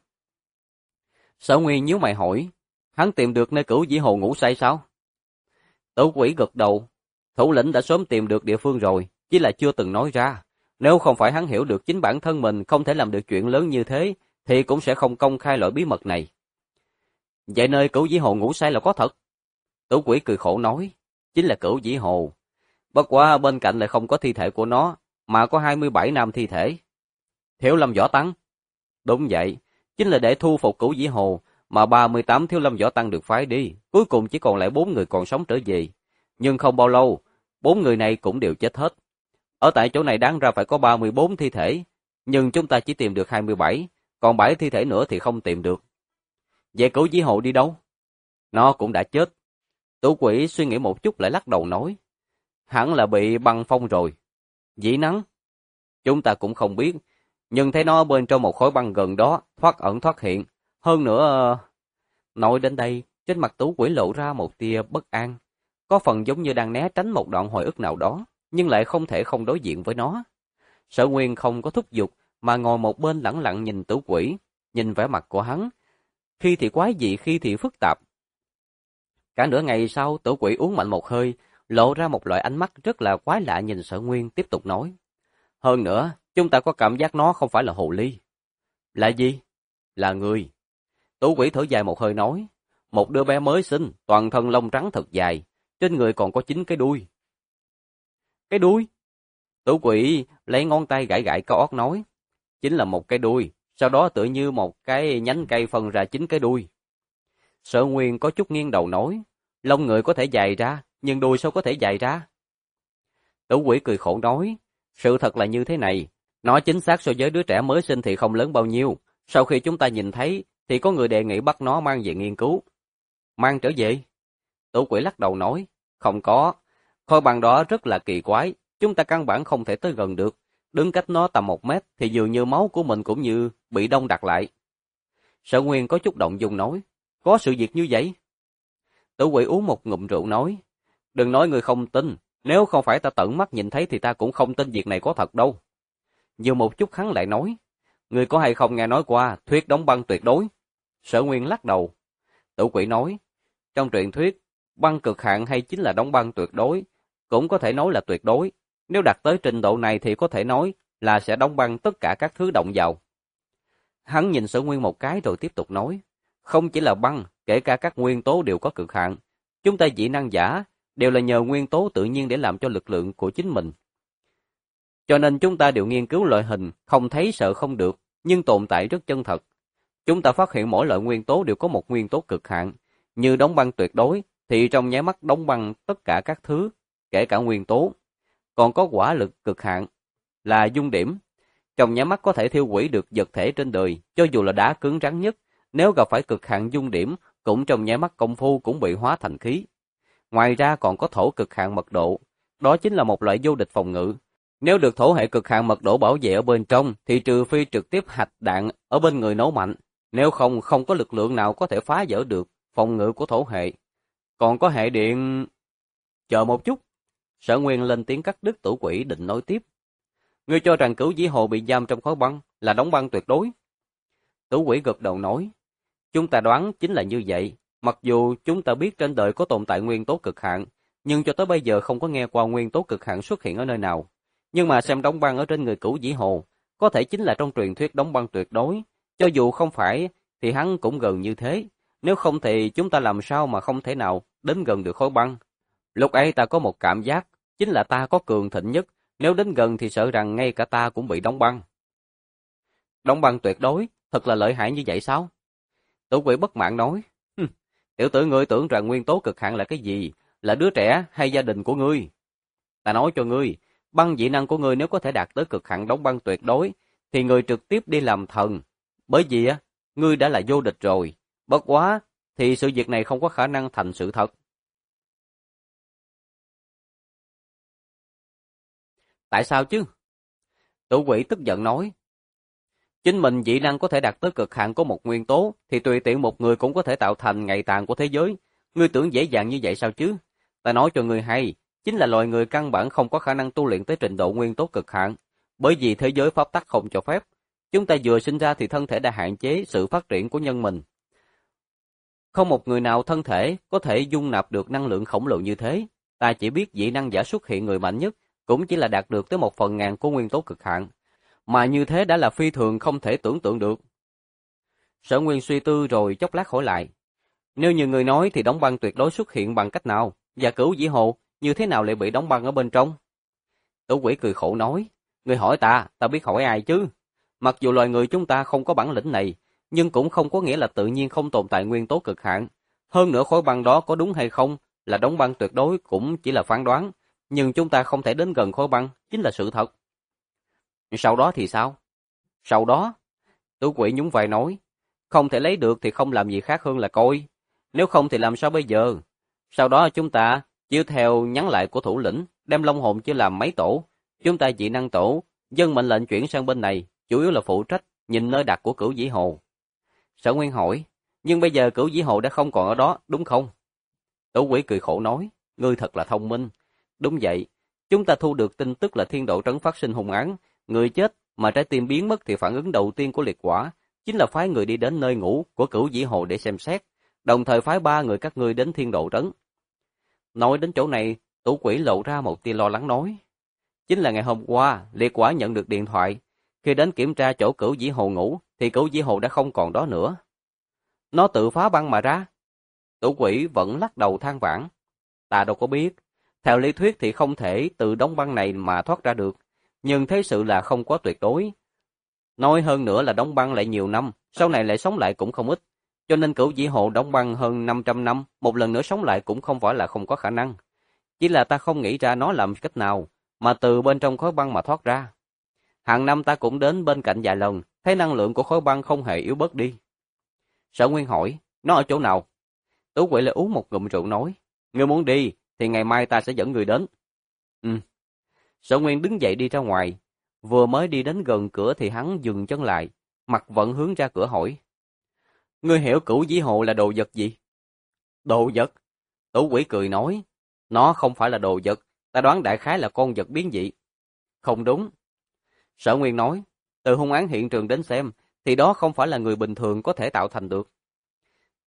Sở Nguyên nhíu mày hỏi, hắn tìm được nơi Cửu Vĩ Hồ ngủ say sao? Tử Quỷ gật đầu, thủ lĩnh đã sớm tìm được địa phương rồi, chỉ là chưa từng nói ra. Nếu không phải hắn hiểu được chính bản thân mình không thể làm được chuyện lớn như thế, thì cũng sẽ không công khai loại bí mật này. Vậy nơi Cửu Vĩ Hồ ngủ say là có thật? Tử Quỷ cười khổ nói, chính là Cửu Vĩ Hồ. Bất quá bên cạnh lại không có thi thể của nó, mà có 27 nam thi thể. Thiếu lâm võ tăng? Đúng vậy, chính là để thu phục Cửu Vĩ Hồ, mà 38 thiếu lâm võ tăng được phái đi, cuối cùng chỉ còn lại 4 người còn sống trở về. Nhưng không bao lâu, 4 người này cũng đều chết hết. Ở tại chỗ này đáng ra phải có 34 thi thể, nhưng chúng ta chỉ tìm được 27, còn 7 thi thể nữa thì không tìm được. Vậy Cửu Vĩ Hồ đi đâu? Nó cũng đã chết. Tử Quỷ suy nghĩ một chút lại lắc đầu nói, hẳn là bị băng phong rồi. Dĩ nắng? Chúng ta cũng không biết, nhưng thấy nó bên trong một khối băng gần đó, thoát ẩn thoát hiện. Hơn nữa... Nói đến đây, trên mặt Tử Quỷ lộ ra một tia bất an, có phần giống như đang né tránh một đoạn hồi ức nào đó, nhưng lại không thể không đối diện với nó. Sở Nguyên không có thúc giục, mà ngồi một bên lẳng lặng nhìn Tử Quỷ, nhìn vẻ mặt của hắn, khi thì quái dị, khi thì phức tạp. Cả nửa ngày sau, Tử Quỷ uống mạnh một hơi, lộ ra một loại ánh mắt rất là quái lạ nhìn Sở Nguyên, tiếp tục nói. Hơn nữa, chúng ta có cảm giác nó không phải là hồ ly. Là gì? Là người. Tử Quỷ thở dài một hơi nói, một đứa bé mới sinh, toàn thân lông trắng thật dài, trên người còn có 9 cái đuôi. Cái đuôi? Tử Quỷ lấy ngón tay gãi gãi cái ót nói, chính là một cái đuôi, sau đó tựa như một cái nhánh cây phân ra 9 cái đuôi. Sở Nguyên có chút nghiêng đầu nói, lông người có thể dài ra, nhưng đuôi sao có thể dài ra? Tử Quỷ cười khổ nói, sự thật là như thế này, nó chính xác so với đứa trẻ mới sinh thì không lớn bao nhiêu, sau khi chúng ta nhìn thấy thì có người đề nghị bắt nó mang về nghiên cứu. Mang trở về? Tử Quỷ lắc đầu nói, không có, khối băng đó rất là kỳ quái, chúng ta căn bản không thể tới gần được, đứng cách nó tầm 1 mét thì dường như máu của mình cũng như bị đông đặc lại. Sở Nguyên có chút động dung nói, có sự việc như vậy? Tử Quỷ uống một ngụm rượu nói, đừng nói người không tin, nếu không phải ta tận mắt nhìn thấy thì ta cũng không tin việc này có thật đâu. Nhiều một chút hắn lại nói, người có hay không nghe nói qua thuyết đóng băng tuyệt đối? Sở Nguyên lắc đầu. Tử Quỷ nói, trong truyền thuyết, băng cực hạn hay chính là đóng băng tuyệt đối, cũng có thể nói là tuyệt đối. Nếu đạt tới trình độ này thì có thể nói là sẽ đóng băng tất cả các thứ động vào. Hắn nhìn Sở Nguyên một cái rồi tiếp tục nói, không chỉ là băng, kể cả các nguyên tố đều có cực hạn. Chúng ta dị năng giả đều là nhờ nguyên tố tự nhiên để làm cho lực lượng của chính mình. Cho nên chúng ta đều nghiên cứu loại hình không thấy sợ không được, nhưng tồn tại rất chân thật. Chúng ta phát hiện mỗi loại nguyên tố đều có một nguyên tố cực hạn, như đóng băng tuyệt đối thì trong nháy mắt đóng băng tất cả các thứ, kể cả nguyên tố. Còn có hỏa lực cực hạn là dung điểm, trong nháy mắt có thể thiêu hủy được vật thể trên đời, cho dù là đá cứng rắn nhất, nếu gặp phải cực hạn dung điểm, cũng trong nháy mắt công phu cũng bị hóa thành khí. Ngoài ra còn có thổ cực hạn mật độ, đó chính là một loại vô địch phòng ngự. Nếu được thổ hệ cực hạn mật độ bảo vệ ở bên trong, thì trừ phi trực tiếp hạch đạn ở bên người nổ mạnh, nếu không, không có lực lượng nào có thể phá vỡ được phòng ngự của thổ hệ. Còn có hệ điện... Chờ một chút. Sở Nguyên lên tiếng cắt đứt Tử Quỷ định nói tiếp. Ngươi cho rằng Cửu Vĩ Hồ bị giam trong khối băng là đóng băng tuyệt đối. Tử Quỷ gật đầu nói. Chúng ta đoán chính là như vậy. Mặc dù chúng ta biết trên đời có tồn tại nguyên tố cực hạn, nhưng cho tới bây giờ không có nghe qua nguyên tố cực hạn xuất hiện ở nơi nào. Nhưng mà xem đóng băng ở trên người Cửu Vĩ Hồ, có thể chính là trong truyền thuyết đóng băng tuyệt đối. Cho dù không phải, thì hắn cũng gần như thế. Nếu không thì chúng ta làm sao mà không thể nào đến gần được khối băng. Lúc ấy ta có một cảm giác, chính là ta có cường thịnh nhất. Nếu đến gần thì sợ rằng ngay cả ta cũng bị đóng băng. Đóng băng tuyệt đối, thật là lợi hại như vậy sao? Tử Quỷ bất mãn nói. Tiểu tử ngươi tưởng rằng nguyên tố cực hạn là cái gì? Là đứa trẻ hay gia đình của ngươi? Ta nói cho ngươi, băng dị năng của ngươi nếu có thể đạt tới cực hạn đóng băng tuyệt đối, thì ngươi trực tiếp đi làm thần. Bởi vì ngươi đã là vô địch rồi. Bất quá, thì sự việc này không có khả năng thành sự thật. Tại sao chứ? Tử Quỷ tức giận nói. Chính mình dị năng có thể đạt tới cực hạn của một nguyên tố, thì tùy tiện một người cũng có thể tạo thành ngày tàn của thế giới. Ngươi tưởng dễ dàng như vậy sao chứ? Ta nói cho ngươi hay, chính là loài người căn bản không có khả năng tu luyện tới trình độ nguyên tố cực hạn, bởi vì thế giới pháp tắc không cho phép. Chúng ta vừa sinh ra thì thân thể đã hạn chế sự phát triển của nhân mình. Không một người nào thân thể có thể dung nạp được năng lượng khổng lồ như thế. Ta chỉ biết dị năng giả xuất hiện người mạnh nhất, cũng chỉ là đạt được tới 1/1000 của nguyên tố cực hạn. Mà như thế đã là phi thường không thể tưởng tượng được. Sở Nguyên suy tư rồi chốc lát hỏi lại. Nếu như người nói thì đóng băng tuyệt đối xuất hiện bằng cách nào? Và Cửu Vĩ Hồ như thế nào lại bị đóng băng ở bên trong? Tử Quỷ cười khổ nói. Người hỏi ta biết hỏi ai chứ? Mặc dù loài người chúng ta không có bản lĩnh này, nhưng cũng không có nghĩa là tự nhiên không tồn tại nguyên tố cực hạn. Hơn nữa khối băng đó có đúng hay không là đóng băng tuyệt đối cũng chỉ là phán đoán. Nhưng chúng ta không thể đến gần khối băng, chính là sự thật. Sau đó thì sao? Sau đó, Tử Quỷ nhún vai nói, không thể lấy được thì không làm gì khác hơn là coi. Nếu không thì làm sao bây giờ? Sau đó chúng ta chiếu theo nhắn lại của thủ lĩnh, đem Long Hồn chia làm mấy tổ. Chúng ta dị năng tổ, dân mệnh lệnh chuyển sang bên này, chủ yếu là phụ trách nhìn nơi đặt của Cửu Vĩ Hồ. Sở Nguyên hỏi, nhưng bây giờ Cửu Vĩ Hồ đã không còn ở đó, đúng không? Tử Quỷ cười khổ nói, ngươi thật là thông minh. Đúng vậy, chúng ta thu được tin tức là thiên độ trấn phát sinh hung án, người chết mà trái tim biến mất thì phản ứng đầu tiên của liệt quả chính là phái người đi đến nơi ngủ của Cửu Vĩ Hồ để xem xét, đồng thời phái 3 người các ngươi đến thiên độ trấn. Nói đến chỗ này, Tử Quỷ lộ ra một tia lo lắng nói, chính là ngày hôm qua liệt quả nhận được điện thoại, khi đến kiểm tra chỗ Cửu Vĩ Hồ ngủ thì Cửu Vĩ Hồ đã không còn đó nữa. Nó tự phá băng mà ra. Tử Quỷ vẫn lắc đầu than vãn, ta đâu có biết, theo lý thuyết thì không thể từ đống băng này mà thoát ra được, nhưng thế sự là không có tuyệt đối. Nói hơn nữa là đóng băng lại nhiều năm, sau này lại sống lại cũng không ít, cho nên Cửu Vĩ Hồ đóng băng hơn 500 năm, một lần nữa sống lại cũng không phải là không có khả năng. Chỉ là ta không nghĩ ra nó làm cách nào mà từ bên trong khối băng mà thoát ra. Hàng năm ta cũng đến bên cạnh vài lần, thấy năng lượng của khối băng không hề yếu bớt đi. Sở Nguyên hỏi, nó ở chỗ nào? Tử Quỷ lại uống một ngụm rượu nói, ngươi muốn đi thì ngày mai ta sẽ dẫn người đến. Sở Nguyên đứng dậy đi ra ngoài, vừa mới đi đến gần cửa thì hắn dừng chân lại, mặt vẫn hướng ra cửa hỏi. Ngươi hiểu Cửu Vĩ Hồ là đồ vật gì? Đồ vật? Tử Quỷ cười nói, nó không phải là đồ vật, ta đoán đại khái là con vật biến dị. Không đúng. Sở Nguyên nói, từ hung án hiện trường đến xem, thì đó không phải là người bình thường có thể tạo thành được.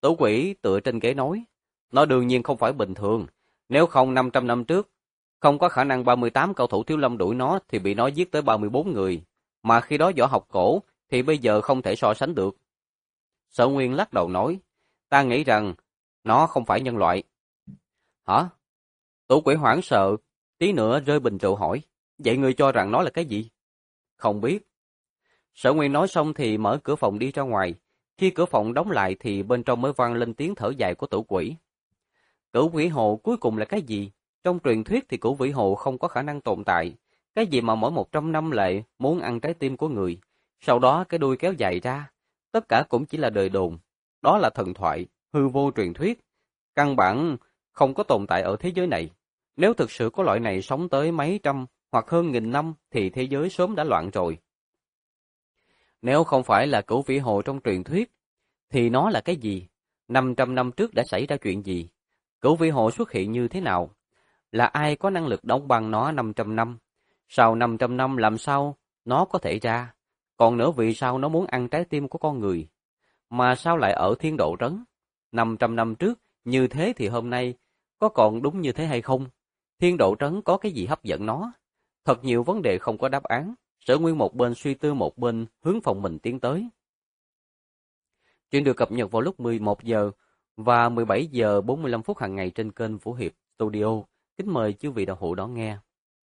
Tử Quỷ tựa trên ghế nói, nó đương nhiên không phải bình thường, nếu không 500 năm trước, không có khả năng 38 cao thủ Thiếu Lâm đuổi nó thì bị nó giết tới 34 người, mà khi đó võ học cổ thì bây giờ không thể so sánh được. Sở Nguyên lắc đầu nói, ta nghĩ rằng nó không phải nhân loại. Hả? Tử Quỷ hoảng sợ, tí nữa rơi bình rượu hỏi, vậy ngươi cho rằng nó là cái gì? Không biết. Sở Nguyên nói xong thì mở cửa phòng đi ra ngoài, khi cửa phòng đóng lại thì bên trong mới vang lên tiếng thở dài của Tử Quỷ. Cửu Vĩ Hồ cuối cùng là cái gì? Trong truyền thuyết thì Cửu Vĩ Hồ không có khả năng tồn tại, cái gì mà mỗi 100 năm lại muốn ăn trái tim của người, sau đó cái đuôi kéo dài ra, tất cả cũng chỉ là đời đồn, đó là thần thoại, hư vô truyền thuyết, căn bản không có tồn tại ở thế giới này. Nếu thực sự có loại này sống tới mấy trăm hoặc hơn nghìn năm thì thế giới sớm đã loạn rồi. Nếu không phải là Cửu Vĩ Hồ trong truyền thuyết, thì nó là cái gì? 500 năm trước đã xảy ra chuyện gì? Cửu Vĩ Hồ xuất hiện như thế nào? Là ai có năng lực đóng băng nó 500 năm? Sau 500 năm làm sao nó có thể ra? Còn nữa vì sao nó muốn ăn trái tim của con người? Mà sao lại ở Thiên Độ Trấn? 500 năm trước, như thế thì hôm nay, có còn đúng như thế hay không? Thiên Độ Trấn có cái gì hấp dẫn nó? Thật nhiều vấn đề không có đáp án. Sở Nguyên một bên suy tư một bên hướng phòng mình tiến tới. Chuyện được cập nhật vào lúc 11 giờ và 17 giờ 45 phút hàng ngày trên kênh Vũ Hiệp Studio. Kính mời quý vị đạo hữu đón nghe.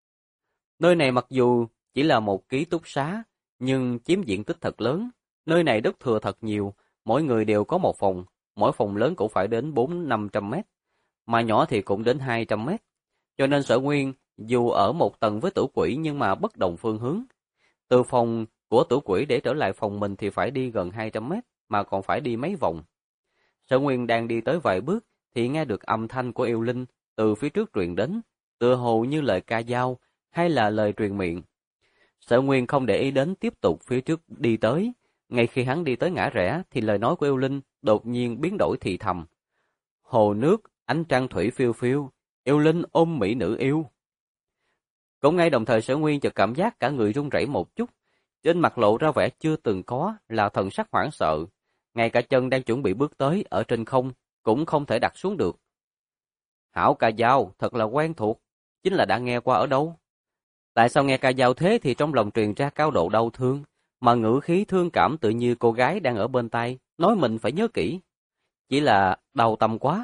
Nơi này mặc dù chỉ là một ký túc xá, nhưng chiếm diện tích thật lớn. Nơi này đất thừa thật nhiều, mỗi người đều có một phòng, mỗi phòng lớn cũng phải đến 400-500 mét, mà nhỏ thì cũng đến 200 mét. Cho nên Sở Nguyên dù ở một tầng với Tử Quỷ nhưng mà bất đồng phương hướng. Từ phòng của Tử Quỷ để trở lại phòng mình thì phải đi gần 200 mét, mà còn phải đi mấy vòng. Sở Nguyên đang đi tới vài bước thì nghe được âm thanh của yêu linh từ phía trước truyền đến, tựa hồ như lời ca dao hay là lời truyền miệng. Sở Nguyên không để ý đến, tiếp tục phía trước đi tới. Ngay khi hắn đi tới ngã rẽ thì lời nói của yêu linh đột nhiên biến đổi thì thầm. Hồ nước, ánh trăng thủy phiêu phiêu, yêu linh ôm mỹ nữ yêu. Cũng ngay đồng thời Sở Nguyên chợt cảm giác cả người run rẩy một chút, trên mặt lộ ra vẻ chưa từng có là thần sắc hoảng sợ, ngay cả chân đang chuẩn bị bước tới ở trên không cũng không thể đặt xuống được. Hảo ca dao, thật là quen thuộc, chính là đã nghe qua ở đâu? Tại sao nghe ca dao thế thì trong lòng truyền ra cao độ đau thương, mà ngữ khí thương cảm tự như cô gái đang ở bên tai, nói mình phải nhớ kỹ. Chỉ là đau tâm quá.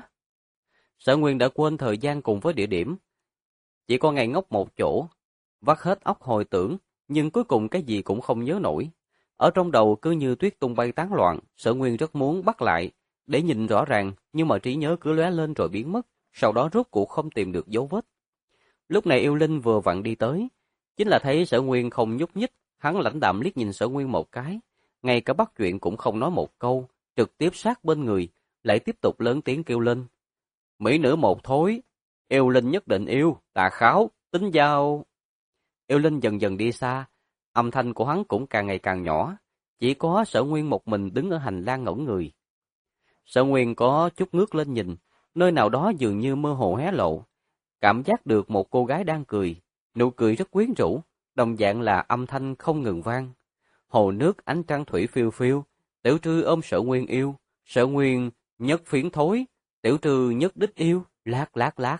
Sở Nguyên đã quên thời gian cùng với địa điểm. Chỉ có ngây ngốc một chỗ, vắt hết óc hồi tưởng, nhưng cuối cùng cái gì cũng không nhớ nổi. Ở trong đầu cứ như tuyết tung bay tán loạn, Sở Nguyên rất muốn bắt lại, để nhìn rõ ràng, nhưng mà trí nhớ cứ lóe lên rồi biến mất, sau đó rốt cuộc không tìm được dấu vết. Lúc này yêu linh vừa vặn đi tới, chính là thấy Sở Nguyên không nhúc nhích, hắn lãnh đạm liếc nhìn Sở Nguyên một cái, ngay cả bắt chuyện cũng không nói một câu, trực tiếp sát bên người, lại tiếp tục lớn tiếng kêu lên. Mỹ nữ một thối, yêu linh nhất định yêu, tà kháo, tính giao. Yêu linh dần dần đi xa, âm thanh của hắn cũng càng ngày càng nhỏ, chỉ có Sở Nguyên một mình đứng ở hành lang ngẩn người. Sở Nguyên có chút ngước lên nhìn, nơi nào đó dường như mơ hồ hé lộ, cảm giác được một cô gái đang cười, nụ cười rất quyến rũ, đồng dạng là âm thanh không ngừng vang. Hồ nước ánh trăng thủy phiêu phiêu, Tiểu Trư ôm Sở Nguyên yêu, Sở Nguyên nhất phiến thối, Tiểu Trư nhất đích yêu, lát lát lát.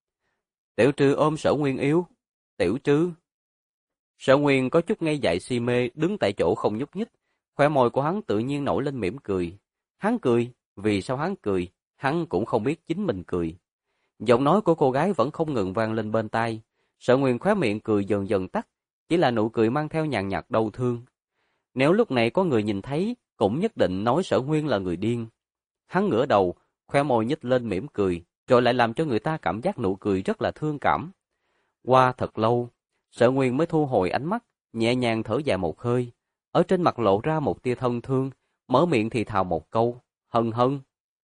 Tiểu Trư ôm Sở Nguyên yêu, Tiểu Trư. Sở Nguyên có chút ngây dại si mê, đứng tại chỗ không nhúc nhích, khóe môi của hắn tự nhiên nổi lên mỉm cười. Hắn cười, vì sao hắn cười, hắn cũng không biết chính mình cười. Giọng nói của cô gái vẫn không ngừng vang lên bên tai. Sở Nguyên khóe miệng cười dần dần tắt, chỉ là nụ cười mang theo nhàn nhạt đau thương. Nếu lúc này có người nhìn thấy, cũng nhất định nói Sở Nguyên là người điên. Hắn ngửa đầu, khóe môi nhếch lên mỉm cười, rồi lại làm cho người ta cảm giác nụ cười rất là thương cảm. Qua thật lâu, Sở Nguyên mới thu hồi ánh mắt, nhẹ nhàng thở dài một hơi, ở trên mặt lộ ra một tia thân thương, mở miệng thì thào một câu, hân hân.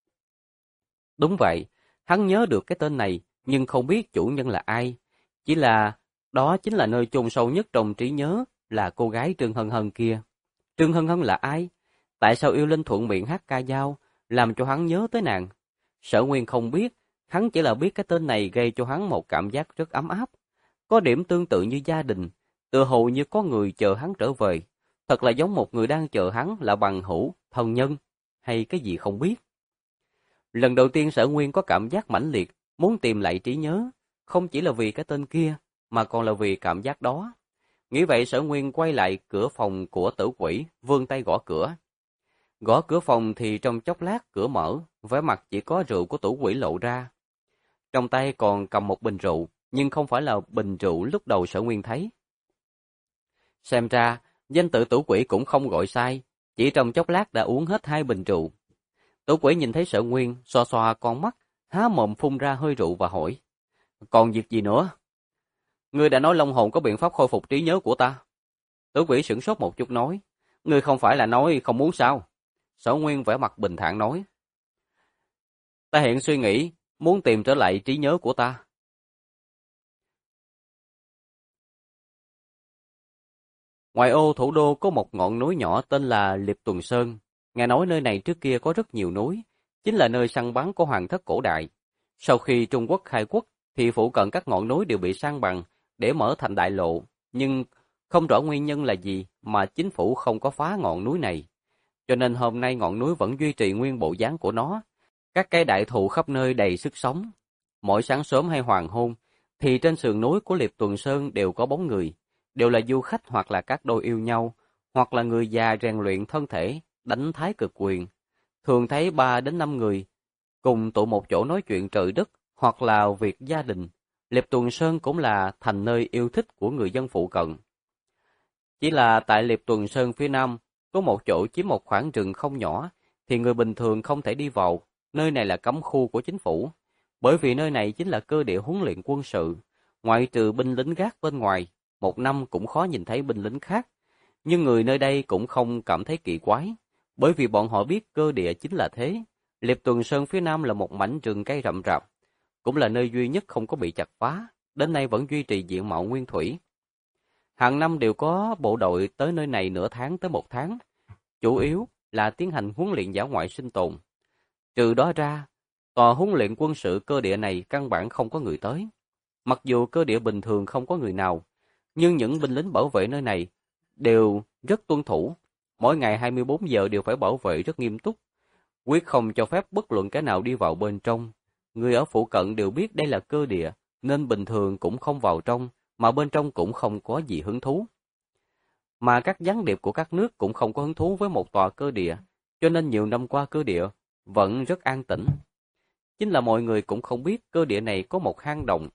Đúng vậy, hắn nhớ được cái tên này, nhưng không biết chủ nhân là ai. Chỉ là, đó chính là nơi chôn sâu nhất trong trí nhớ, là cô gái Trương Hân Hân kia. Trương Hân Hân là ai? Tại sao yêu linh thuận miệng hát ca dao, làm cho hắn nhớ tới nàng? Sở Nguyên không biết, hắn chỉ là biết cái tên này gây cho hắn một cảm giác rất ấm áp. Có điểm tương tự như gia đình, tựa hồ như có người chờ hắn trở về. Thật là giống một người đang chờ hắn là bằng hữu, thân nhân, hay cái gì không biết. Lần đầu tiên Sở Nguyên có cảm giác mãnh liệt, muốn tìm lại trí nhớ, không chỉ là vì cái tên kia, mà còn là vì cảm giác đó. Nghĩ vậy Sở Nguyên quay lại cửa phòng của Tử Quỷ, vươn tay gõ cửa. Gõ cửa phòng thì trong chốc lát cửa mở, vẻ mặt chỉ có rượu của Tử Quỷ lộ ra. Trong tay còn cầm một bình rượu, nhưng không phải là bình rượu lúc đầu Sở Nguyên thấy. Xem ra, danh tự Tử Quỷ cũng không gọi sai, chỉ trong chốc lát đã uống hết 2 bình rượu. Tử Quỷ nhìn thấy Sở Nguyên, xoa xoa con mắt, há mồm phun ra hơi rượu và hỏi: "Còn việc gì nữa?" "Ngươi đã nói Long hồn có biện pháp khôi phục trí nhớ của ta." Tử Quỷ sửng sốt một chút nói: "Ngươi không phải là nói không muốn sao?" Sở Nguyên vẻ mặt bình thản nói: "Ta hiện suy nghĩ, muốn tìm trở lại trí nhớ của ta." Ngoài ô thủ đô có một ngọn núi nhỏ tên là Liệp Tuần Sơn. Nghe nói nơi này trước kia có rất nhiều núi, chính là nơi săn bắn của hoàng thất cổ đại. Sau khi Trung Quốc khai quốc, thì phụ cận các ngọn núi đều bị san bằng để mở thành đại lộ, nhưng không rõ nguyên nhân là gì mà chính phủ không có phá ngọn núi này. Cho nên hôm nay ngọn núi vẫn duy trì nguyên bộ dáng của nó. Các cây đại thụ khắp nơi đầy sức sống. Mỗi sáng sớm hay hoàng hôn, thì trên sườn núi của Liệp Tuần Sơn đều có bóng người, đều là du khách hoặc là các đôi yêu nhau, hoặc là người già rèn luyện thân thể, đánh thái cực quyền. Thường thấy 3 đến 5 người cùng tụ một chỗ nói chuyện trời đất hoặc là việc gia đình. Liệp Tuần Sơn cũng là thành nơi yêu thích của người dân phụ cận. Chỉ là tại Liệp Tuần Sơn phía nam có một chỗ chiếm một khoảng rừng không nhỏ, thì người bình thường không thể đi vào. Nơi này là cấm khu của chính phủ, bởi vì nơi này chính là cơ địa huấn luyện quân sự. Ngoại trừ binh lính gác bên ngoài, một năm cũng khó nhìn thấy binh lính khác. Nhưng người nơi đây cũng không cảm thấy kỳ quái, bởi vì bọn họ biết cơ địa chính là thế. Liệp Tuần Sơn phía nam là một mảnh rừng cây rậm rạp, cũng là nơi duy nhất không có bị chặt phá, đến nay vẫn duy trì diện mạo nguyên thủy. Hàng năm đều có bộ đội tới nơi này nửa tháng tới 1 tháng, chủ yếu là tiến hành huấn luyện dã ngoại sinh tồn. Trừ đó ra, tòa huấn luyện quân sự cơ địa này căn bản không có người tới. Mặc dù cơ địa bình thường không có người nào, nhưng những binh lính bảo vệ nơi này đều rất tuân thủ. Mỗi ngày 24 giờ đều phải bảo vệ rất nghiêm túc, quyết không cho phép bất luận kẻ nào đi vào bên trong. Người ở phụ cận đều biết đây là cơ địa, nên bình thường cũng không vào trong, mà bên trong cũng không có gì hứng thú. Mà các gián điệp của các nước cũng không có hứng thú với một tòa cơ địa, cho nên nhiều năm qua cơ địa vẫn rất an tĩnh. Chính là mọi người cũng không biết cơ địa này có một hang động.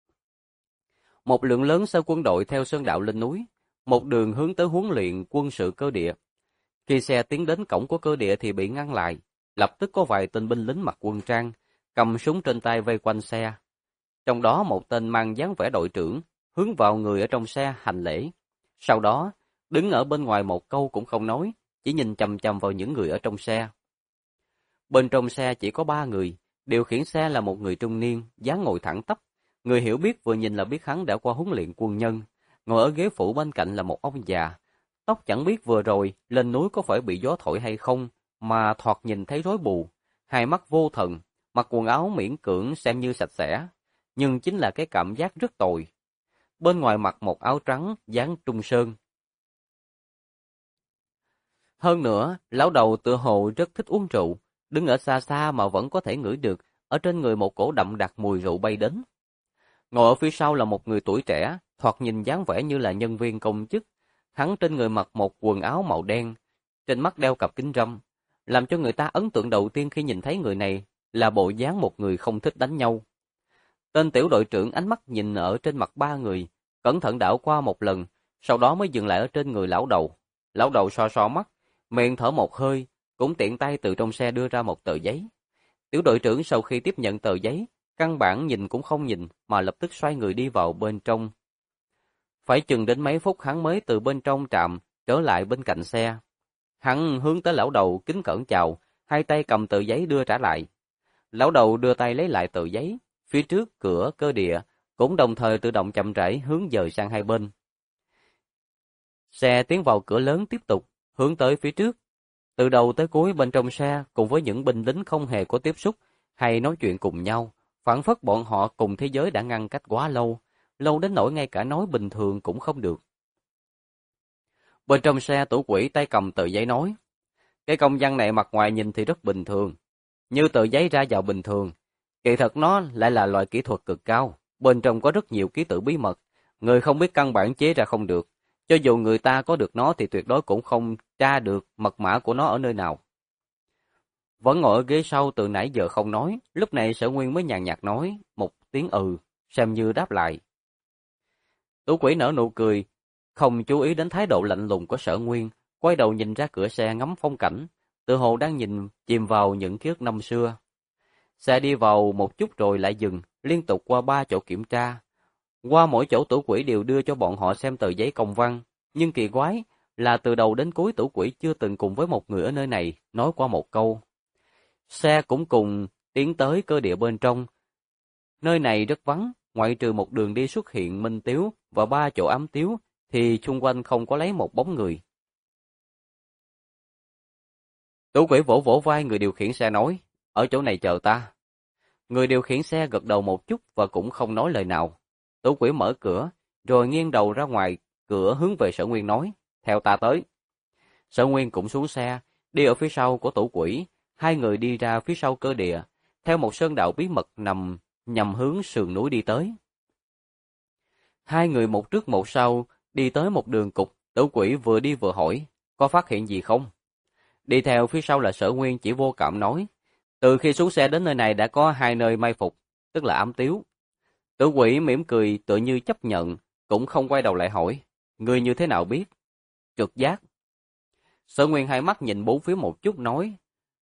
Một lượng lớn xe quân đội theo sơn đạo lên núi, một đường hướng tới huấn luyện quân sự cơ địa. Khi xe tiến đến cổng của cơ địa thì bị ngăn lại, lập tức có vài tên binh lính mặc quân trang, cầm súng trên tay vây quanh xe. Trong đó một tên mang dáng vẻ đội trưởng, hướng vào người ở trong xe hành lễ. Sau đó, đứng ở bên ngoài một câu cũng không nói, chỉ nhìn chằm chằm vào những người ở trong xe. Bên trong xe chỉ có 3 người, điều khiển xe là một người trung niên, dáng ngồi thẳng tắp. Người hiểu biết vừa nhìn là biết hắn đã qua huấn luyện quân nhân. Ngồi ở ghế phụ bên cạnh là một ông già. Tóc chẳng biết vừa rồi lên núi có phải bị gió thổi hay không, mà thoạt nhìn thấy rối bù, hai mắt vô thần, mặc quần áo miễn cưỡng xem như sạch sẽ, nhưng chính là cái cảm giác rất tồi. Bên ngoài mặc một áo trắng dáng trung sơn. Hơn nữa, lão đầu tựa hồ rất thích uống rượu, đứng ở xa xa mà vẫn có thể ngửi được ở trên người một cổ đậm đặc mùi rượu bay đến. Ngồi ở phía sau là một người tuổi trẻ, thoạt nhìn dáng vẻ như là nhân viên công chức. Hắn trên người mặc một quần áo màu đen, trên mắt đeo cặp kính râm, làm cho người ta ấn tượng đầu tiên khi nhìn thấy người này là bộ dáng một người không thích đánh nhau. Tên tiểu đội trưởng ánh mắt nhìn ở trên mặt 3 người, cẩn thận đảo qua một lần, sau đó mới dừng lại ở trên người lão đầu. Lão đầu so so mắt, miệng thở một hơi, cũng tiện tay từ trong xe đưa ra một tờ giấy. Tiểu đội trưởng sau khi tiếp nhận tờ giấy, căn bản nhìn cũng không nhìn mà lập tức xoay người đi vào bên trong. Phải chừng đến mấy phút hắn mới từ bên trong trạm trở lại bên cạnh xe. Hắn hướng tới lão đầu kính cẩn chào, hai tay cầm tờ giấy đưa trả lại. Lão đầu đưa tay lấy lại tờ giấy, phía trước cửa cơ địa cũng đồng thời tự động chậm rãi hướng dời sang hai bên. Xe tiến vào cửa lớn tiếp tục hướng tới phía trước. Từ đầu tới cuối bên trong xe cùng với những binh lính không hề có tiếp xúc hay nói chuyện cùng nhau, phảng phất bọn họ cùng thế giới đã ngăn cách quá lâu, lâu đến nỗi ngay cả nói bình thường cũng không được. Bên trong xe Tử Quỷ tay cầm tờ giấy nói, cái công văn này mặt ngoài nhìn thì rất bình thường, như tờ giấy ra vào bình thường. Kỳ thật nó lại là loại kỹ thuật cực cao, bên trong có rất nhiều ký tự bí mật, người không biết căn bản chế ra không được. Cho dù người ta có được nó thì tuyệt đối cũng không tra được mật mã của nó ở nơi nào. Vẫn ngồi ở ghế sau từ nãy giờ không nói, lúc này Sở Nguyên mới nhàn nhạt nói một tiếng xem như đáp lại. Tú Quỷ nở nụ cười, không chú ý đến thái độ lạnh lùng của Sở Nguyên, quay đầu nhìn ra cửa xe ngắm phong cảnh, tự hồ đang nhìn chìm vào những ký ức năm xưa. Xe đi vào một chút rồi lại dừng, liên tục qua 3 chỗ kiểm tra. Qua mỗi chỗ Tử Quỷ đều đưa cho bọn họ xem tờ giấy công văn, nhưng kỳ quái là từ đầu đến cuối Tử Quỷ chưa từng cùng với một người ở nơi này nói qua một câu. Xe cũng cùng tiến tới cơ địa bên trong. Nơi này rất vắng, ngoại trừ một đường đi xuất hiện minh tiếu và 3 chỗ ám tiếu, thì xung quanh không có lấy một bóng người. Tử Quỷ vỗ vỗ vai người điều khiển xe nói, ở chỗ này chờ ta. Người điều khiển xe gật đầu một chút và cũng không nói lời nào. Tử Quỷ mở cửa, rồi nghiêng đầu ra ngoài cửa hướng về Sở Nguyên nói, theo ta tới. Sở Nguyên cũng xuống xe, đi ở phía sau của Tử Quỷ, hai người đi ra phía sau cơ địa, theo một sơn đạo bí mật nằm nhằm hướng sườn núi đi tới. Hai người một trước một sau, đi tới một đường cục, Tử Quỷ vừa đi vừa hỏi, có phát hiện gì không? Đi theo phía sau là Sở Nguyên chỉ vô cảm nói, từ khi xuống xe đến nơi này đã có 2 nơi mai phục, tức là ám tiếu. Tử Quỷ mỉm cười tựa như chấp nhận, cũng không quay đầu lại hỏi, người như thế nào biết? Trực giác. Sở Nguyên hai mắt nhìn bốn phía một chút nói,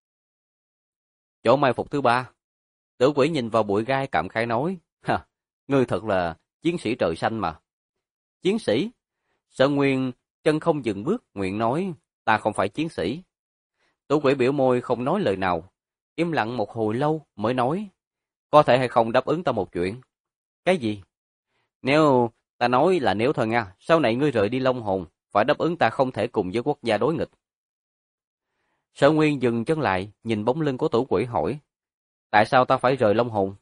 chỗ mai phục thứ 3. Tử Quỷ nhìn vào bụi gai cảm khái nói, ha, ngươi thật là chiến sĩ trời xanh mà. Chiến sĩ? Sở Nguyên chân không dừng bước, nguyện nói, ta không phải chiến sĩ. Tử Quỷ biểu môi không nói lời nào, im lặng một hồi lâu mới nói, có thể hay không đáp ứng ta một chuyện. Cái gì? Nếu ta nói là nếu thôi nha, sau này ngươi rời đi Long Hồn, phải đáp ứng ta không thể cùng với quốc gia đối nghịch. Sở Nguyên dừng chân lại, nhìn bóng lưng của Tử Quỷ hỏi, tại sao ta phải rời Long Hồn?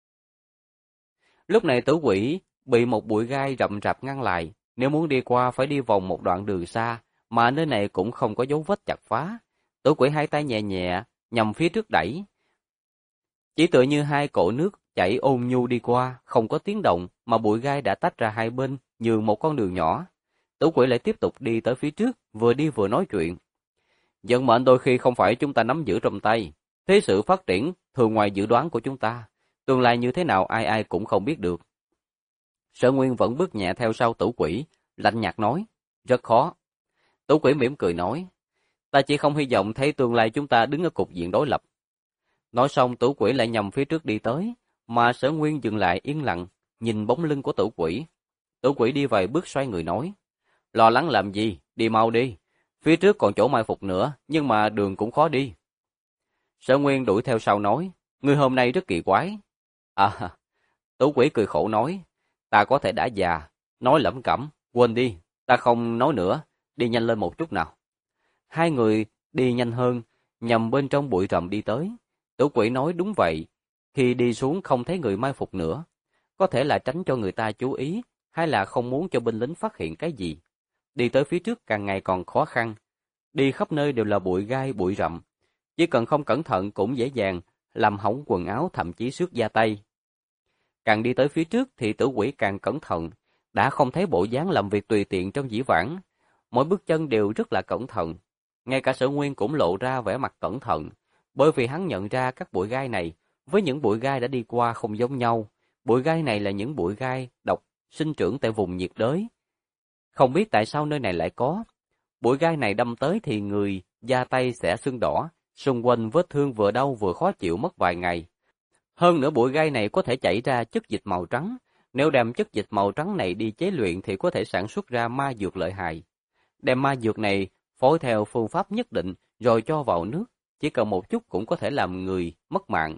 Lúc này Tử Quỷ bị một bụi gai rậm rạp ngăn lại, nếu muốn đi qua phải đi vòng một đoạn đường xa, mà nơi này cũng không có dấu vết chặt phá. Tử Quỷ hai tay nhẹ nhẹ nhằm phía trước đẩy, chỉ tựa như hai cỗ nước chảy ôn nhu đi qua, không có tiếng động, mà bụi gai đã tách ra hai bên, nhường một con đường nhỏ. Tử Quỷ lại tiếp tục đi tới phía trước, vừa đi vừa nói chuyện. Vận mệnh đôi khi không phải chúng ta nắm giữ trong tay, thế sự phát triển thường ngoài dự đoán của chúng ta, tương lai như thế nào ai ai cũng không biết được. Sở Nguyên vẫn bước nhẹ theo sau Tử Quỷ, lạnh nhạt nói, rất khó. Tử Quỷ mỉm cười nói, ta chỉ không hy vọng thấy tương lai chúng ta đứng ở cục diện đối lập. Nói xong Tử Quỷ lại nhằm phía trước đi tới, mà Sở Nguyên dừng lại yên lặng, nhìn bóng lưng của Tử Quỷ. Tử Quỷ đi vài bước xoay người nói, lo lắng làm gì, đi mau đi, phía trước còn chỗ mai phục nữa, nhưng mà đường cũng khó đi. Sở Nguyên đuổi theo sau nói, ngươi hôm nay rất kỳ quái. À, Tử Quỷ cười khổ nói, ta có thể đã già, nói lẩm cẩm, quên đi, ta không nói nữa, đi nhanh lên một chút nào. Hai người đi nhanh hơn, nhằm bên trong bụi rậm đi tới. Tử Quỷ nói đúng vậy, khi đi xuống không thấy người mai phục nữa, có thể là tránh cho người ta chú ý, hay là không muốn cho binh lính phát hiện cái gì. Đi tới phía trước càng ngày còn khó khăn, đi khắp nơi đều là bụi gai bụi rậm, chỉ cần không cẩn thận cũng dễ dàng làm hỏng quần áo, thậm chí xước da tay. Càng đi tới phía trước thì Tử Quỷ càng cẩn thận, đã không thấy bộ dáng làm việc tùy tiện trong dĩ vãng, mỗi bước chân đều rất là cẩn thận. Ngay cả Sở Nguyên cũng lộ ra vẻ mặt cẩn thận, bởi vì hắn nhận ra các bụi gai này với những bụi gai đã đi qua không giống nhau. Bụi gai này là những bụi gai độc sinh trưởng tại vùng nhiệt đới. Không biết tại sao nơi này lại có. Bụi gai này đâm tới thì người da tay sẽ sưng đỏ, xung quanh vết thương vừa đau vừa khó chịu mất vài ngày. Hơn nữa bụi gai này có thể chảy ra chất dịch màu trắng, nếu đem chất dịch màu trắng này đi chế luyện thì có thể sản xuất ra ma dược lợi hại. Đem ma dược này phối theo phương pháp nhất định rồi cho vào nước, chỉ cần một chút cũng có thể làm người mất mạng.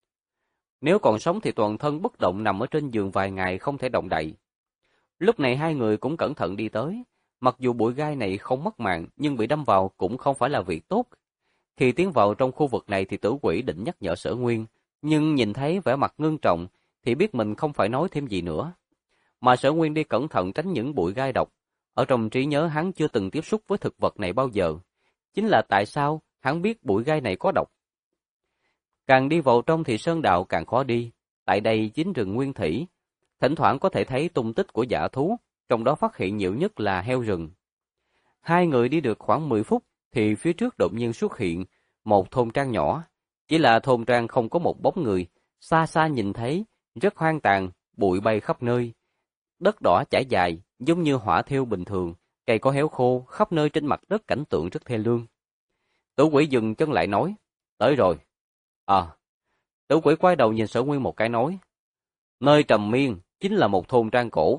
Nếu còn sống thì toàn thân bất động nằm ở trên giường vài ngày không thể động đậy. Lúc này hai người cũng cẩn thận đi tới, mặc dù bụi gai này không mất mạng nhưng bị đâm vào cũng không phải là việc tốt. Khi tiến vào trong khu vực này thì Tử Quỷ định nhắc nhở Sở Nguyên, nhưng nhìn thấy vẻ mặt ngưng trọng thì biết mình không phải nói thêm gì nữa. Mà Sở Nguyên đi cẩn thận tránh những bụi gai độc. Ở trong trí nhớ hắn chưa từng tiếp xúc với thực vật này bao giờ. Chính là tại sao hắn biết bụi gai này có độc. Càng đi vào trong thì sơn đạo càng khó đi, tại đây chính rừng nguyên thủy, thỉnh thoảng có thể thấy tung tích của dã thú, trong đó phát hiện nhiều nhất là heo rừng. Hai người đi được khoảng 10 phút thì phía trước đột nhiên xuất hiện một thôn trang nhỏ, chỉ là thôn trang không có một bóng người, xa xa nhìn thấy rất hoang tàn, bụi bay khắp nơi, đất đỏ trải dài giống như hỏa thiêu bình thường, cây có héo khô khắp nơi trên mặt đất, cảnh tượng rất thê lương. Tử Quỷ dừng chân lại nói, tới rồi. Tử Quỷ quay đầu nhìn Sở Nguyên một cái nói, nơi trầm miên chính là một thôn trang cổ.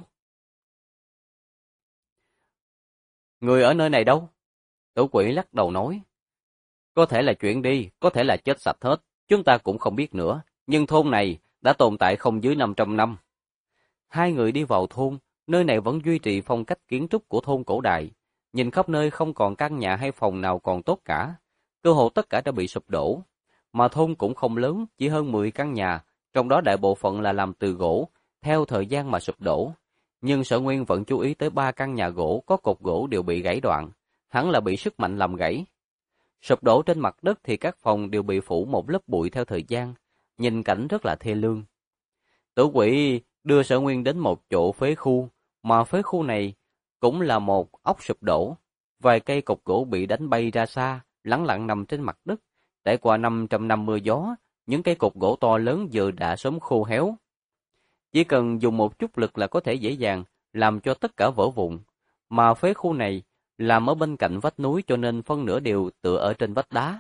Người ở nơi này đâu? Tử Quỷ lắc đầu nói, có thể là chuyển đi, có thể là chết sạch hết, chúng ta cũng không biết nữa, nhưng thôn này đã tồn tại không dưới 500 năm. Hai người đi vào thôn, nơi này vẫn duy trì phong cách kiến trúc của thôn cổ đại, nhìn khắp nơi không còn căn nhà hay phòng nào còn tốt cả, cơ hồ tất cả đã bị sụp đổ. Mà thôn cũng không lớn, chỉ hơn 10 căn nhà, trong đó đại bộ phận là làm từ gỗ, theo thời gian mà sụp đổ. Nhưng Sở Nguyên vẫn chú ý tới 3 căn nhà gỗ có cột gỗ đều bị gãy đoạn, hẳn là bị sức mạnh làm gãy. Sụp đổ trên mặt đất thì các phòng đều bị phủ một lớp bụi theo thời gian, nhìn cảnh rất là thê lương. Tử Quỷ đưa Sở Nguyên đến một chỗ phế khu, mà phế khu này cũng là một ốc sụp đổ, vài cây cột gỗ bị đánh bay ra xa, lẳng lặng nằm trên mặt đất. Trải qua 500 năm mưa gió, những cây cột gỗ to lớn giờ đã sớm khô héo. Chỉ cần dùng một chút lực là có thể dễ dàng làm cho tất cả vỡ vụn. Mà phế khu này làm ở bên cạnh vách núi cho nên phân nửa đều tựa ở trên vách đá.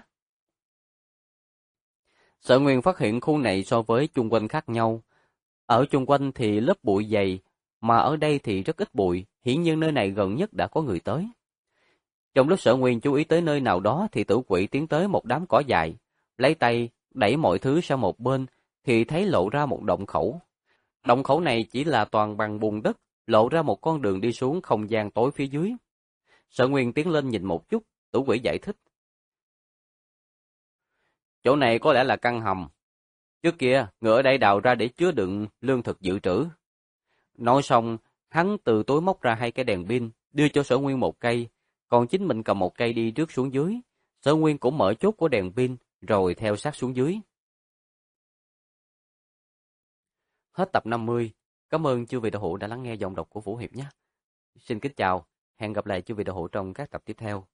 Sở Nguyên phát hiện khu này so với chung quanh khác nhau. Ở chung quanh thì lớp bụi dày, mà ở đây thì rất ít bụi, hiển nhiên nơi này gần nhất đã có người tới. Trong lúc Sở Nguyên chú ý tới nơi nào đó thì Tử Quỷ tiến tới một đám cỏ dài, lấy tay đẩy mọi thứ sang một bên thì thấy lộ ra một động khẩu. Động khẩu này chỉ là toàn bằng bùn đất, lộ ra một con đường đi xuống không gian tối phía dưới. Sở Nguyên tiến lên nhìn một chút, Tử Quỷ giải thích. Chỗ này có lẽ là căn hầm. Trước kia, người ở đây đào ra để chứa đựng lương thực dự trữ. Nói xong, hắn từ túi móc ra 2 cái đèn pin, đưa cho Sở Nguyên một cây, còn chính mình cầm một cây đi rước xuống dưới. Sở Nguyên cũng mở chốt của đèn pin, rồi theo sát xuống dưới. Hết tập 50. Cảm ơn chư vị đạo hữu đã lắng nghe giọng đọc của Vũ Hiệp nhé. Xin kính chào, hẹn gặp lại chư vị đạo hữu trong các tập tiếp theo.